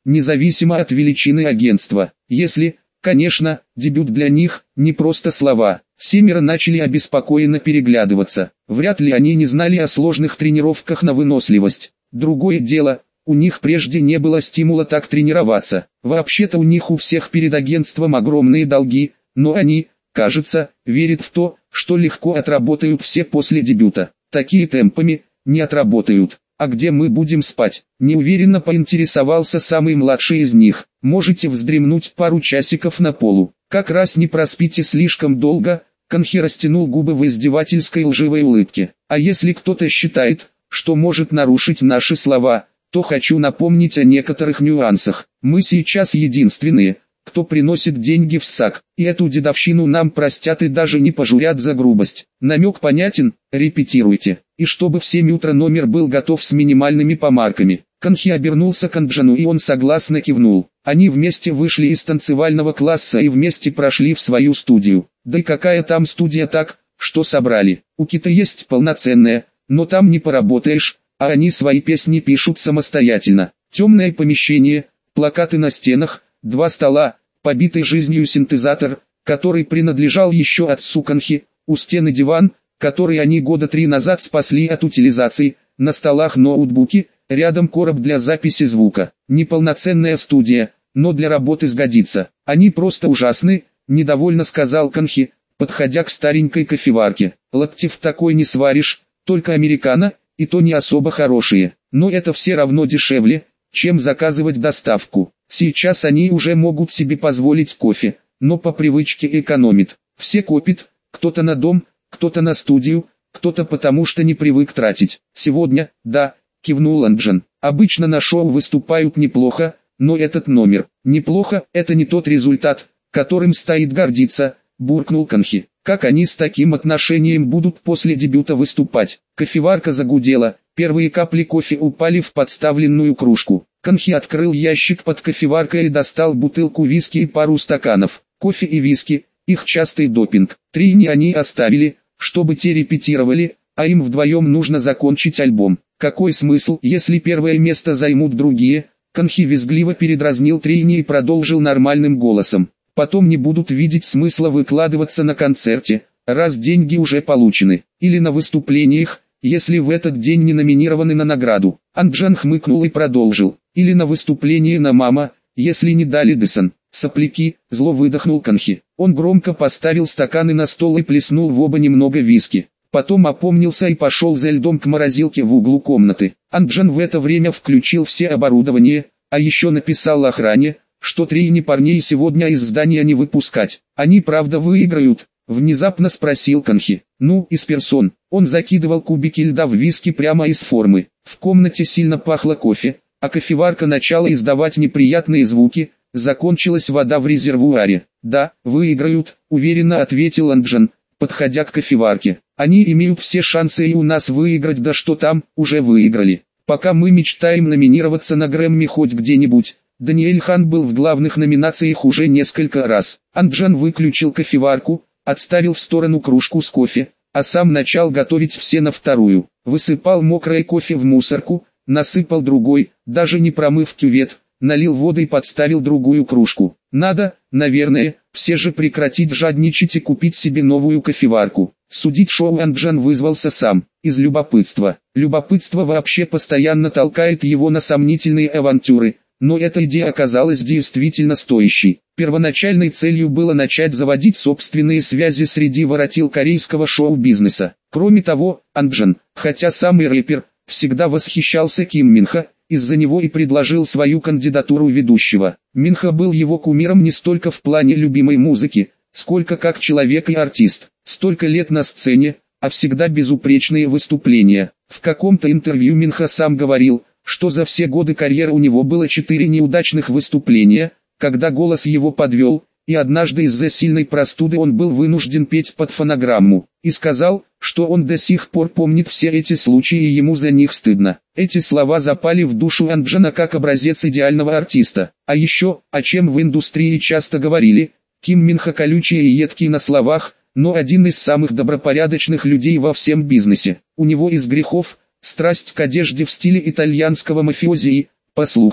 независимо от величины агентства. Если, конечно, дебют для них – не просто слова. Семеро начали обеспокоенно переглядываться. Вряд ли они не знали о сложных тренировках на выносливость. Другое дело, у них прежде не было стимула так тренироваться. Вообще-то у них у всех перед агентством огромные долги, но они, кажется, верят в то, что легко отработают все после дебюта. Такие темпами не отработают. А где мы будем спать? Неуверенно поинтересовался самый младший из них. Можете вздремнуть пару часиков на полу. Как раз не проспите слишком долго. Канхи растянул губы в издевательской лживой улыбке. А если кто-то считает, что может нарушить наши слова, то хочу напомнить о некоторых нюансах. Мы сейчас единственные, кто приносит деньги в САК, и эту дедовщину нам простят и даже не пожурят за грубость. Намек понятен? Репетируйте. И чтобы в семь утра номер был готов с минимальными помарками. Канхи обернулся к Анджану, и он согласно кивнул. Они вместе вышли из танцевального класса и вместе прошли в свою студию. Да и какая там студия, так, что собрали. У Кита есть полноценная, но там не поработаешь, а они свои песни пишут самостоятельно. Темное помещение, плакаты на стенах, два стола, побитый жизнью синтезатор, который принадлежал еще отцу Канхи, у стены диван, который они года три назад спасли от утилизации, на столах ноутбуки, рядом короб для записи звука. Неполноценная студия, но для работы сгодится. Они просто ужасны, недовольно сказал Канхи, подходя к старенькой кофеварке. Латте в такой не сваришь, только американо, и то не особо хорошие. Но это все равно дешевле, чем заказывать доставку. Сейчас они уже могут себе позволить кофе, но по привычке экономит. Все копит, кто-то на дом, кто-то на студию, кто-то потому что не привык тратить. Сегодня, да, кивнул Анджан. Обычно на шоу выступают неплохо, но этот номер. Неплохо, это не тот результат, которым стоит гордиться, буркнул Канхи. Как они с таким отношением будут после дебюта выступать? Кофеварка загудела, первые капли кофе упали в подставленную кружку. Канхи открыл ящик под кофеваркой и достал бутылку виски и пару стаканов. Кофе и виски, их частый допинг. Трини они оставили, чтобы те репетировали, а им вдвоем нужно закончить альбом. Какой смысл, если первое место займут другие? Канхи визгливо передразнил Трини и продолжил нормальным голосом. Потом не будут видеть смысла выкладываться на концерте, раз деньги уже получены, или на выступлениях, если в этот день не номинированы на награду. Анджан хмыкнул и продолжил, или на выступлении на «Мама», если не дали Десан. Сопляки, зло выдохнул Канхи. Он громко поставил стаканы на стол и плеснул в оба немного виски. Потом опомнился и пошел за льдом к морозилке в углу комнаты. Анджан в это время включил все оборудование, а еще написал охране, что Трини парней сегодня из здания не выпускать. Они правда выиграют? Внезапно спросил Канхи. Ну, из персон. Он закидывал кубики льда в виски прямо из формы. В комнате сильно пахло кофе, а кофеварка начала издавать неприятные звуки. Закончилась вода в резервуаре. Да, выиграют, уверенно ответил Анджан, подходя к кофеварке. Они имеют все шансы и у нас выиграть, да что там, уже выиграли. Пока мы мечтаем номинироваться на Грэмми хоть где-нибудь. Даниэль Хан был в главных номинациях уже несколько раз. Анджан выключил кофеварку, отставил в сторону кружку с кофе, а сам начал готовить все на вторую. Высыпал мокрое кофе в мусорку, насыпал другой, даже не промыв кювет, налил воды и подставил другую кружку. Надо, наверное, все же прекратить жадничать и купить себе новую кофеварку. Судить шоу Анджан вызвался сам, из любопытства. Любопытство вообще постоянно толкает его на сомнительные авантюры. Но эта идея оказалась действительно стоящей. Первоначальной целью было начать заводить собственные связи среди воротил корейского шоу-бизнеса. Кроме того, Анджан, хотя сам и рэпер, всегда восхищался Ким Минхо, из-за него и предложил свою кандидатуру ведущего. Минхо был его кумиром не столько в плане любимой музыки, сколько как человек и артист. Столько лет на сцене, а всегда безупречные выступления. В каком-то интервью Минхо сам говорил, что за все годы карьеры у него было четыре неудачных выступления, когда голос его подвел, и однажды из-за сильной простуды он был вынужден петь под фонограмму, и сказал, что он до сих пор помнит все эти случаи и ему за них стыдно. Эти слова запали в душу Анджана как образец идеального артиста. А еще, о чем в индустрии часто говорили, Ким Минхо колючий и едкий на словах, но один из самых добропорядочных людей во всем бизнесе. У него из грехов – страсть к одежде в стиле итальянского мафиози и, по слухам,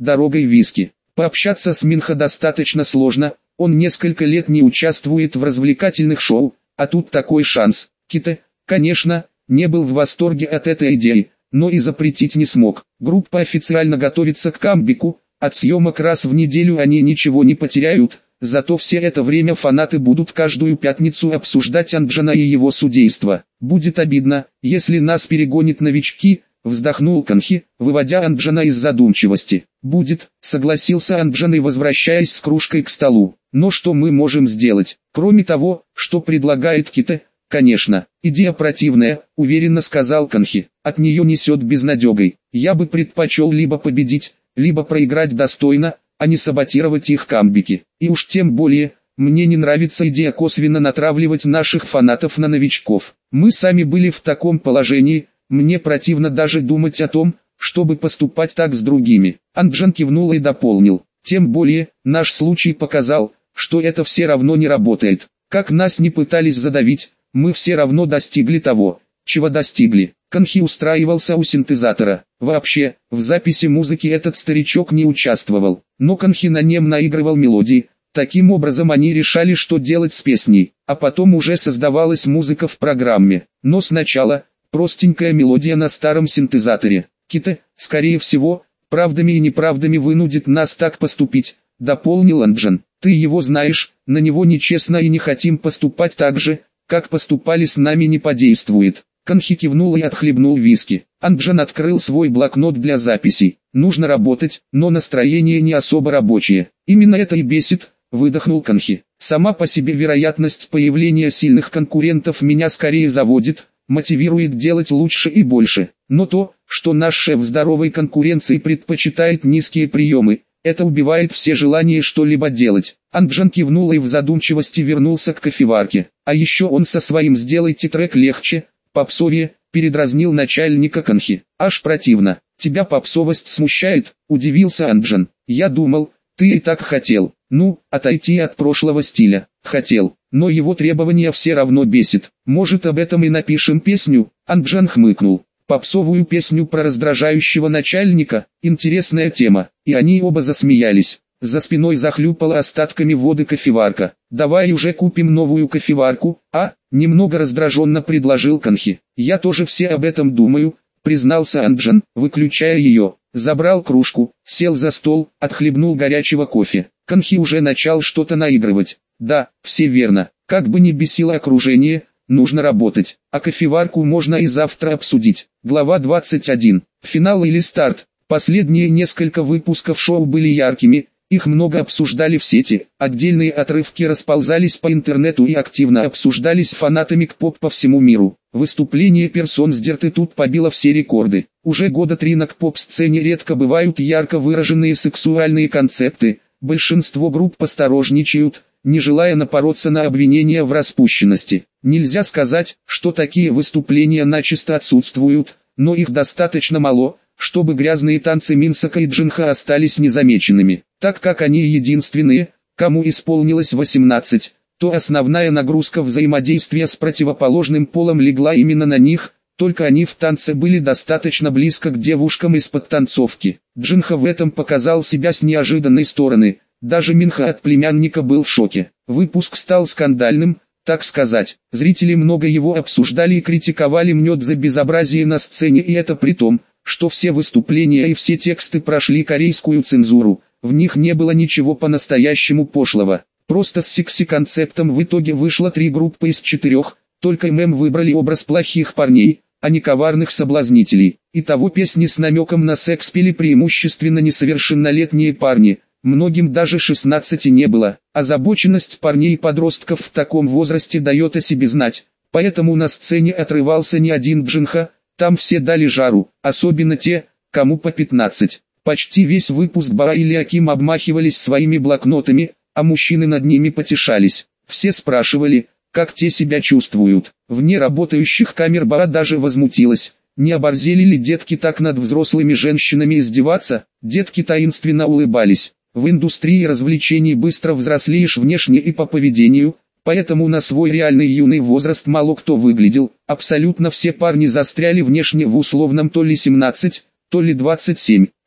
дорогой виски. Пообщаться с Минхо достаточно сложно, он несколько лет не участвует в развлекательных шоу, а тут такой шанс. Кита, конечно, не был в восторге от этой идеи, но и запретить не смог. Группа официально готовится к камбэку, от съемок раз в неделю они ничего не потеряют, зато все это время фанаты будут каждую пятницу обсуждать Анджана и его судейство. Будет обидно, если нас перегонят новички, вздохнул Канхи, выводя Анджана из задумчивости. Будет, согласился Анджан и возвращаясь с кружкой к столу. Но что мы можем сделать, кроме того, что предлагает Кита? Конечно, идея противная, уверенно сказал Канхи. От нее несет безнадегой. Я бы предпочел либо победить, либо проиграть достойно, а не саботировать их камбэки. И уж тем более, мне не нравится идея косвенно натравливать наших фанатов на новичков. Мы сами были в таком положении, мне противно даже думать о том, чтобы поступать так с другими. Анджан кивнул и дополнил. Тем более, наш случай показал, что это все равно не работает. Как нас не пытались задавить, мы все равно достигли того, чего достигли. Канхи устраивался у синтезатора. Вообще, в записи музыки этот старичок не участвовал, но Канхи на нем наигрывал мелодии. Таким образом они решали, что делать с песней, а потом уже создавалась музыка в программе. Но сначала, простенькая мелодия на старом синтезаторе. Кита, скорее всего, правдами и неправдами вынудит нас так поступить, дополнил Анджан. Ты его знаешь, на него нечестно и не хотим поступать так же, как поступали с нами, не подействует. Канхи кивнул и отхлебнул виски. Анджан открыл свой блокнот для записей. Нужно работать, но настроение не особо рабочее. Именно это и бесит, выдохнул Канхи. Сама по себе вероятность появления сильных конкурентов меня скорее заводит, мотивирует делать лучше и больше. Но то, что наш шеф здоровой конкуренции предпочитает низкие приемы, это убивает все желания что-либо делать. Анджан кивнул и в задумчивости вернулся к кофеварке. А еще он со своим «сделайте трек легче», попсовее, передразнил начальника Канхи. Аж противно. Тебя попсовость смущает, удивился Анджан. Я думал, ты и так хотел. Ну, отойти от прошлого стиля. Хотел, но его требования все равно бесит. Может, об этом и напишем песню? Анджан хмыкнул. Попсовую песню про раздражающего начальника, интересная тема, и они оба засмеялись. За спиной захлюпала остатками воды кофеварка. «Давай уже купим новую кофеварку, а?» — немного раздраженно предложил Канхи. «Я тоже все об этом думаю», — признался Анджан, выключая ее. Забрал кружку, сел за стол, отхлебнул горячего кофе. Канхи уже начал что-то наигрывать. «Да, все верно. Как бы ни бесило окружение, нужно работать. А кофеварку можно и завтра обсудить». Глава двадцать один. Финал или старт. Последние несколько выпусков шоу были яркими. Их много обсуждали в сети, отдельные отрывки расползались по интернету и активно обсуждались фанатами к-поп по всему миру. Выступление персон Сдерты тут побило все рекорды. Уже года три на к-поп-сцене редко бывают ярко выраженные сексуальные концепты, большинство групп осторожничают, не желая напороться на обвинения в распущенности. Нельзя сказать, что такие выступления начисто отсутствуют, но их достаточно мало, чтобы грязные танцы Минсока и Джинха остались незамеченными. Так как они единственные, кому исполнилось восемнадцать, то основная нагрузка взаимодействия с противоположным полом легла именно на них, только они в танце были достаточно близко к девушкам из-под танцовки. Джинха в этом показал себя с неожиданной стороны, даже Минха от племянника был в шоке. Выпуск стал скандальным, так сказать. Зрители много его обсуждали и критиковали Мнет за безобразие на сцене, и это при том, что все выступления и все тексты прошли корейскую цензуру, в них не было ничего по-настоящему пошлого. Просто с секси-концептом в итоге вышло три группы из четырех, только эм эм выбрали образ плохих парней, а не коварных соблазнителей. Итого песни с намеком на секс пели преимущественно несовершеннолетние парни, многим даже шестнадцати не было. Озабоченность парней и подростков в таком возрасте дает о себе знать, поэтому на сцене отрывался не один Джинха. Там все дали жару, особенно те, кому по пятнадцать. Почти весь выпуск Бара и Лиаким обмахивались своими блокнотами, а мужчины над ними потешались. Все спрашивали, как те себя чувствуют. Вне работающих камер Бара даже возмутилась. Не оборзели ли детки так над взрослыми женщинами издеваться? Детки таинственно улыбались. В индустрии развлечений быстро взрослеешь внешне и по поведению, поэтому на свой реальный юный возраст мало кто выглядел. Абсолютно все парни застряли внешне в условном то ли семнадцать, то ли двадцать семь.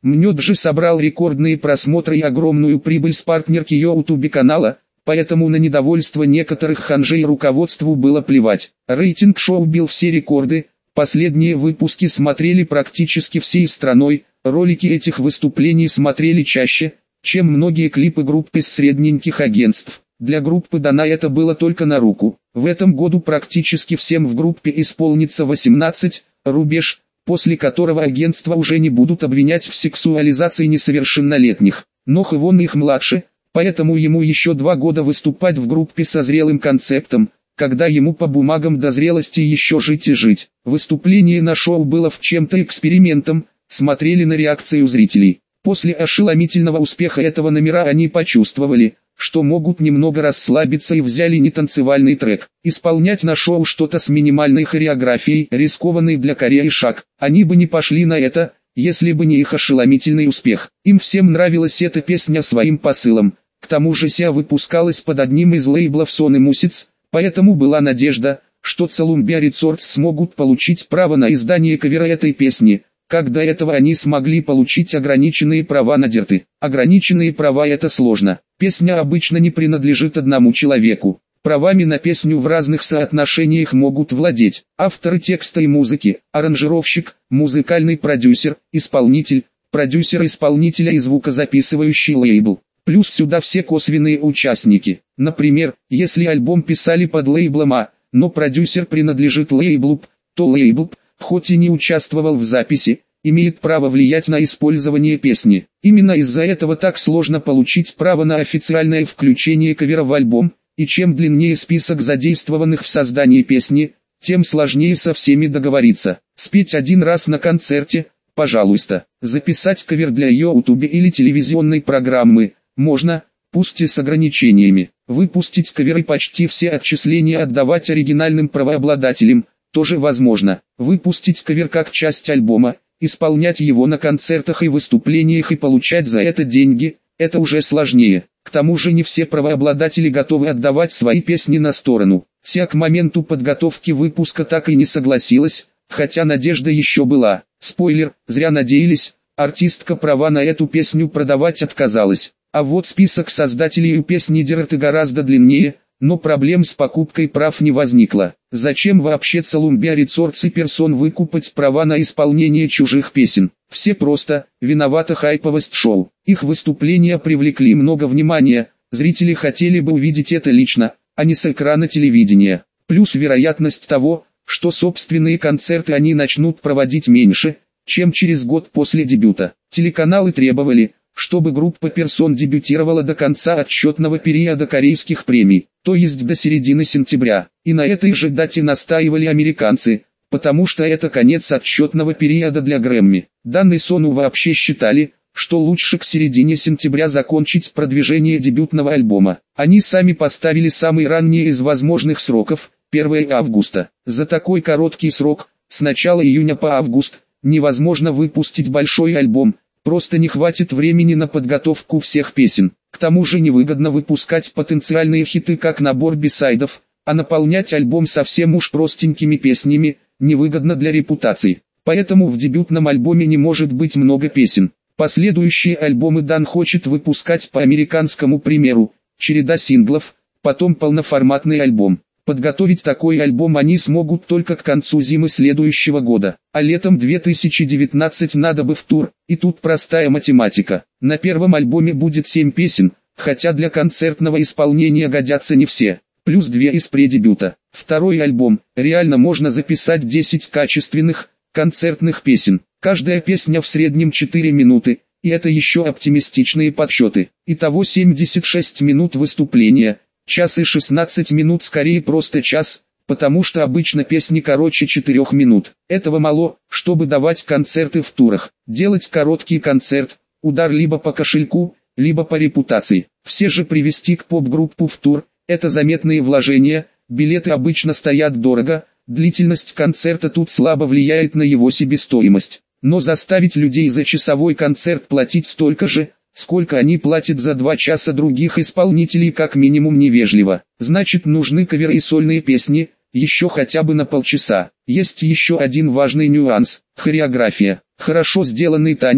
Мнет же собрал рекордные просмотры и огромную прибыль с партнерки YouTube канала, поэтому на недовольство некоторых ханжей руководству было плевать. Рейтинг шоу бил все рекорды, последние выпуски смотрели практически всей страной, ролики этих выступлений смотрели чаще, чем многие клипы группы с средненьких агентств. Для группы Дана это было только на руку. В этом году практически всем в группе исполнится восемнадцать, рубеж, после которого агентства уже не будут обвинять в сексуализации несовершеннолетних. Но Хвон их младше, поэтому ему еще два года выступать в группе со зрелым концептом, когда ему по бумагам до зрелости еще жить и жить. Выступление на шоу было в чем-то экспериментом, смотрели на реакцию зрителей. После ошеломительного успеха этого номера они почувствовали, что могут немного расслабиться и взяли нетанцевальный трек. Исполнять на шоу что-то с минимальной хореографией, рискованный для Кореи шаг. Они бы не пошли на это, если бы не их ошеломительный успех. Им всем нравилась эта песня своим посылом. К тому же Ся выпускалась под одним из лейблов Sony Music, поэтому была надежда, что Columbia Records смогут получить право на издание кавера этой песни, как до этого они смогли получить ограниченные права на дерты. Ограниченные права — это сложно. Песня обычно не принадлежит одному человеку. Правами на песню в разных соотношениях могут владеть авторы текста и музыки, аранжировщик, музыкальный продюсер, исполнитель, продюсер исполнителя и звукозаписывающий лейбл. Плюс сюда все косвенные участники. Например, если альбом писали под лейблом А, но продюсер принадлежит лейблу П, то лейбл П, хоть и не участвовал в записи, имеет право влиять на использование песни. Именно из-за этого так сложно получить право на официальное включение кавера в альбом, и чем длиннее список задействованных в создании песни, тем сложнее со всеми договориться. Спеть один раз на концерте, пожалуйста. Записать кавер для YouTube или телевизионной программы, можно, пусть и с ограничениями. Выпустить каверы почти все отчисления отдавать оригинальным правообладателям, тоже возможно. Выпустить кавер как часть альбома, исполнять его на концертах и выступлениях и получать за это деньги, это уже сложнее. К тому же не все правообладатели готовы отдавать свои песни на сторону. Ся к моменту подготовки выпуска так и не согласилась, хотя надежда еще была. Спойлер, зря надеялись, артистка права на эту песню продавать отказалась. А вот список создателей у песни Дерты гораздо длиннее, но проблем с покупкой прав не возникло. Зачем вообще Columbia Records и Person выкупать права на исполнение чужих песен? Все просто, виновата хайповость шоу. Их выступления привлекли много внимания, зрители хотели бы увидеть это лично, а не с экрана телевидения. Плюс вероятность того, что собственные концерты они начнут проводить меньше, чем через год после дебюта. Телеканалы требовали, чтобы группа Person дебютировала до конца отчетного периода корейских премий, то есть до середины сентября. И на этой же дате настаивали американцы, потому что это конец отчетного периода для Грэмми. Данный Сону вообще считали, что лучше к середине сентября закончить продвижение дебютного альбома. Они сами поставили самый ранний из возможных сроков, первое августа. За такой короткий срок, с начала июня по август, невозможно выпустить большой альбом. Просто не хватит времени на подготовку всех песен. К тому же невыгодно выпускать потенциальные хиты как набор бисайдов, а наполнять альбом совсем уж простенькими песнями, невыгодно для репутации. Поэтому в дебютном альбоме не может быть много песен. Последующие альбомы Дан хочет выпускать по американскому примеру, череда синглов, потом полноформатный альбом. Подготовить такой альбом они смогут только к концу зимы следующего года, а летом две тысячи девятнадцатого надо бы в тур, и тут простая математика. На первом альбоме будет семь песен, хотя для концертного исполнения годятся не все, плюс две из предебюта. Второй альбом, реально можно записать десять качественных, концертных песен, каждая песня в среднем четыре минуты, и это еще оптимистичные подсчеты. Итого семьдесят шесть минут выступления. Час и шестнадцать минут, скорее просто час, потому что обычно песни короче четырёх минут. Этого мало, чтобы давать концерты в турах. Делать короткий концерт, удар либо по кошельку, либо по репутации. Все же привести к поп-группу в тур, это заметные вложения, билеты обычно стоят дорого, длительность концерта тут слабо влияет на его себестоимость. Но заставить людей за часовой концерт платить столько же, сколько они платят за два часа других исполнителей, как минимум невежливо. Значит, нужны каверы и сольные песни, еще хотя бы на полчаса. Есть еще один важный нюанс – хореография. Хорошо сделанный танец,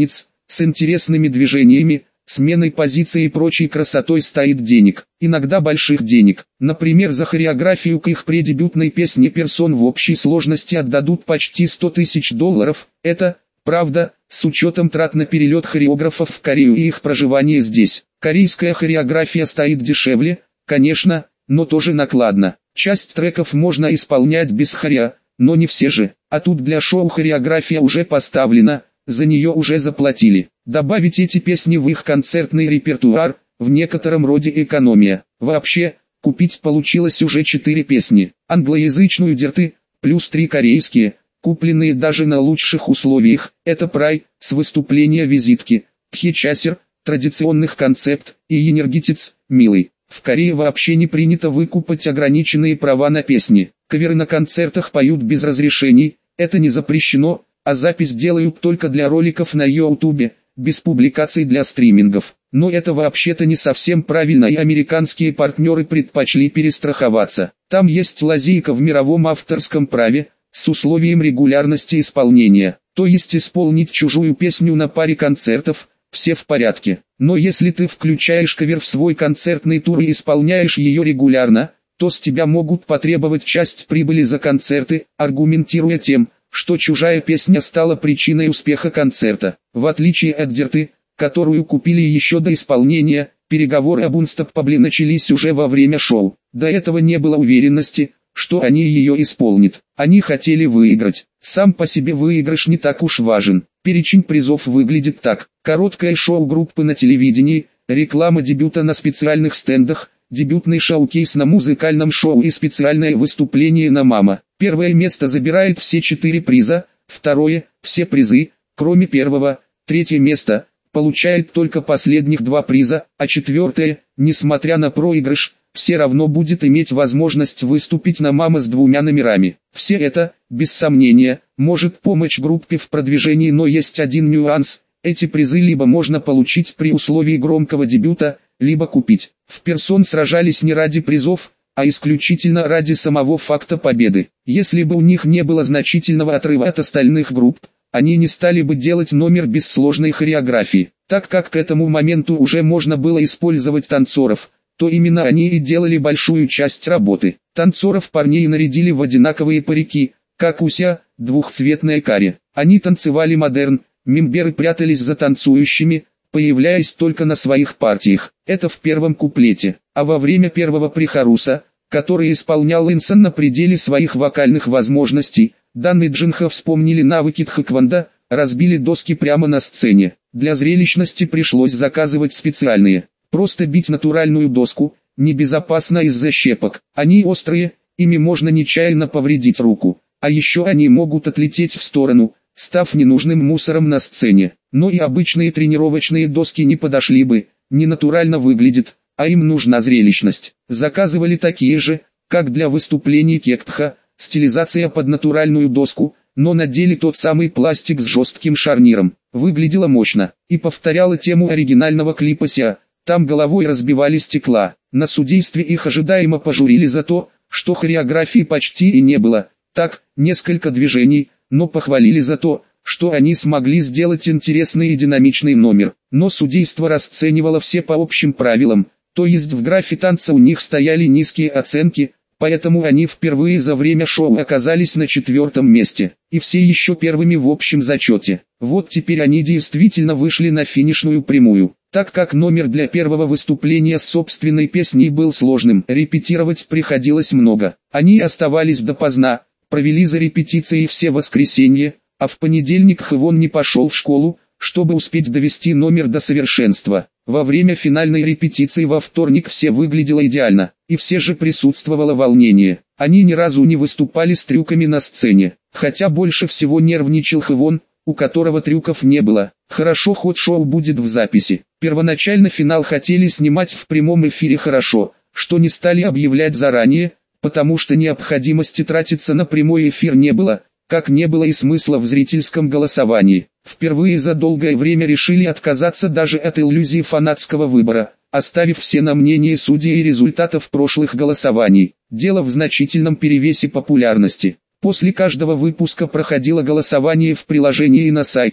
с интересными движениями, сменой позиции и прочей красотой стоит денег, иногда больших денег. Например, за хореографию к их преддебютной песне «Персон» в общей сложности отдадут почти сто тысяч долларов. Это, правда, с учетом трат на перелет хореографов в Корею и их проживание здесь. Корейская хореография стоит дешевле, конечно, но тоже накладно. Часть треков можно исполнять без хореа, но не все же. А тут для шоу хореография уже поставлена, за нее уже заплатили. Добавить эти песни в их концертный репертуар – в некотором роде экономия. Вообще, купить получилось уже четыре песни. Англоязычную «Дирты», плюс три корейские, купленные даже на лучших условиях. Это «Прай» с выступления визитки, «Пхечасер», традиционных «Концепт» и «Энергетиц», «Милый». В Корее вообще не принято выкупать ограниченные права на песни. Каверы на концертах поют без разрешений, это не запрещено, а запись делают только для роликов на ютубе, без публикаций для стримингов. Но это вообще-то не совсем правильно, и американские партнеры предпочли перестраховаться. Там есть лазейка в мировом авторском праве, с условием регулярности исполнения. То есть исполнить чужую песню на паре концертов, все в порядке. Но если ты включаешь кавер в свой концертный тур и исполняешь ее регулярно, то с тебя могут потребовать часть прибыли за концерты, аргументируя тем, что чужая песня стала причиной успеха концерта. В отличие от «Дирты», которую купили еще до исполнения, переговоры об унстоппабле начались уже во время шоу. До этого не было уверенности, что они ее исполнят. Они хотели выиграть. Сам по себе выигрыш не так уж важен. Перечень призов выглядит так: короткое шоу группы на телевидении, реклама дебюта на специальных стендах, дебютный шоу-кейс на музыкальном шоу и специальное выступление на «Мама». Первое место забирает все четыре приза, второе – все призы, кроме первого, третье место – получает только последних два приза, а четвертое, несмотря на проигрыш, все равно будет иметь возможность выступить на «Мама» с двумя номерами. Все это, без сомнения, может помочь группе в продвижении, но есть один нюанс – эти призы либо можно получить при условии громкого дебюта, либо купить. В «Персон» сражались не ради призов, а исключительно ради самого факта победы. Если бы у них не было значительного отрыва от остальных групп, они не стали бы делать номер без сложной хореографии. Так как к этому моменту уже можно было использовать танцоров, то именно они и делали большую часть работы. Танцоров парней нарядили в одинаковые парики, как уся, двухцветная каре. Они танцевали модерн, мемберы прятались за танцующими, появляясь только на своих партиях. Это в первом куплете. А во время первого прихоруса, который исполнял Инсон на пределе своих вокальных возможностей, Дан и Джинха вспомнили навыки тхэквондо, разбили доски прямо на сцене. Для зрелищности пришлось заказывать специальные. Просто бить натуральную доску небезопасно из-за щепок. Они острые, ими можно нечаянно повредить руку. А еще они могут отлететь в сторону, став ненужным мусором на сцене. Но и обычные тренировочные доски не подошли бы, не натурально выглядит, а им нужна зрелищность. Заказывали такие же, как для выступлений кектха, стилизация под натуральную доску, но надели тот самый пластик с жестким шарниром. Выглядело мощно, и повторяло тему оригинального клипа Ся. Там головой разбивали стекла. На судействе их ожидаемо пожурили за то, что хореографии почти и не было. Так, несколько движений, но похвалили за то, что они смогли сделать интересный и динамичный номер. Но судейство расценивало все по общим правилам, то есть в графе танца у них стояли низкие оценки, поэтому они впервые за время шоу оказались на четвертом месте, и все еще первыми в общем зачете. Вот теперь они действительно вышли на финишную прямую. Так как номер для первого выступления с собственной песней был сложным, репетировать приходилось много. Они оставались допоздна, провели за репетицией все воскресенья, а в понедельник Хэвон не пошел в школу, чтобы успеть довести номер до совершенства. Во время финальной репетиции во вторник все выглядело идеально, и все же присутствовало волнение. Они ни разу не выступали с трюками на сцене, хотя больше всего нервничал Хэвон, у которого трюков не было. Хорошо, хоть шоу будет в записи. Первоначально финал хотели снимать в прямом эфире, хорошо, что не стали объявлять заранее, потому что необходимости тратиться на прямой эфир не было, как не было и смысла в зрительском голосовании. Впервые за долгое время решили отказаться даже от иллюзии фанатского выбора, оставив все на мнение судей и результатов прошлых голосований. Дело в значительном перевесе популярности. После каждого выпуска проходило голосование в приложении и на сайте,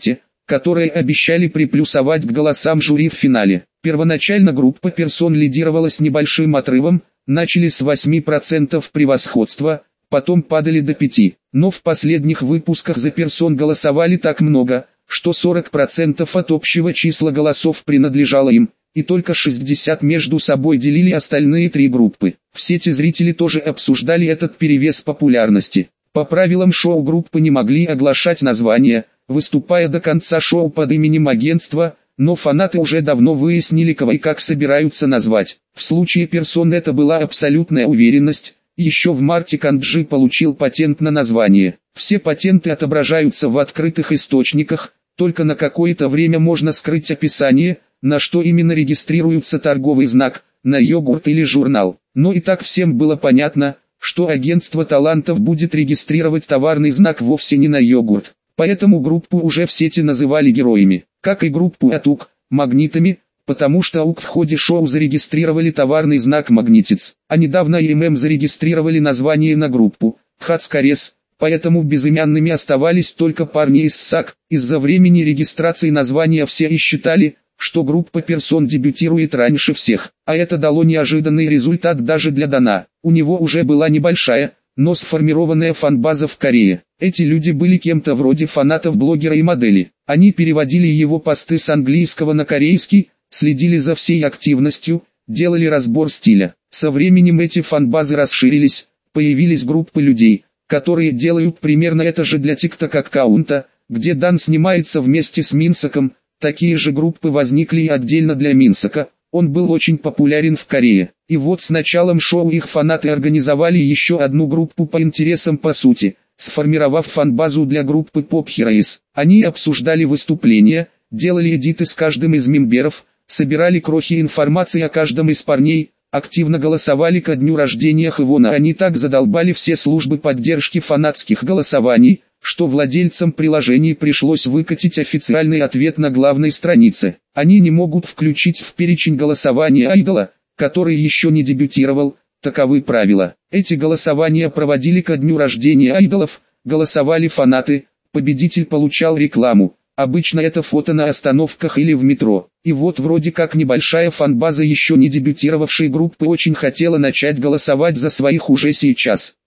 которые обещали приплюсовать к голосам жюри в финале. Первоначально группа персон лидировала с небольшим отрывом, начали с восьми процентов превосходства, потом падали до пяти процентов, но в последних выпусках за персон голосовали так много, что сорок процентов от общего числа голосов принадлежало им, и только шестьдесят между собой делили остальные три группы. В сети зрители тоже обсуждали этот перевес популярности. По правилам шоу группы не могли оглашать названия, выступая до конца шоу под именем агентства, но фанаты уже давно выяснили, кого и как собираются назвать. В случае персон это была абсолютная уверенность. Еще в марте Канджи получил патент на название. Все патенты отображаются в открытых источниках, только на какое-то время можно скрыть описание, на что именно регистрируется торговый знак, на йогурт или журнал. Но и так всем было понятно, что агентство талантов будет регистрировать товарный знак вовсе не на йогурт. Поэтому группу уже в сети называли героями, как и группу АТУК, магнитами, потому что АУК в ходе шоу зарегистрировали товарный знак «Магнитец», а недавно ИММ зарегистрировали название на группу «Хацкарес», поэтому безымянными оставались только парни из САК. Из-за времени регистрации названия все и считали, что группа персон дебютирует раньше всех, а это дало неожиданный результат даже для Дана. У него уже была небольшая, но сформированная фан-база в Корее. Эти люди были кем-то вроде фанатов блогера и модели. Они переводили его посты с английского на корейский, следили за всей активностью, делали разбор стиля. Со временем эти фан-базы расширились, появились группы людей, которые делают примерно это же для тикток-аккаунта, где Дан снимается вместе с Минсоком. Такие же группы возникли и отдельно для Минсока, он был очень популярен в Корее. И вот с началом шоу их фанаты организовали еще одну группу по интересам по сути, сформировав фан-базу для группы Pop Heroes. Они обсуждали выступления, делали эдиты с каждым из мемберов, собирали крохи информации о каждом из парней, активно голосовали ко дню рождения Хэвона. Они так задолбали все службы поддержки фанатских голосований, что владельцам приложений пришлось выкатить официальный ответ на главной странице. Они не могут включить в перечень голосования айдола, который еще не дебютировал, таковы правила. Эти голосования проводили ко дню рождения айдолов, голосовали фанаты, победитель получал рекламу. Обычно это фото на остановках или в метро. И вот вроде как небольшая фан-база еще не дебютировавшей группы очень хотела начать голосовать за своих уже сейчас.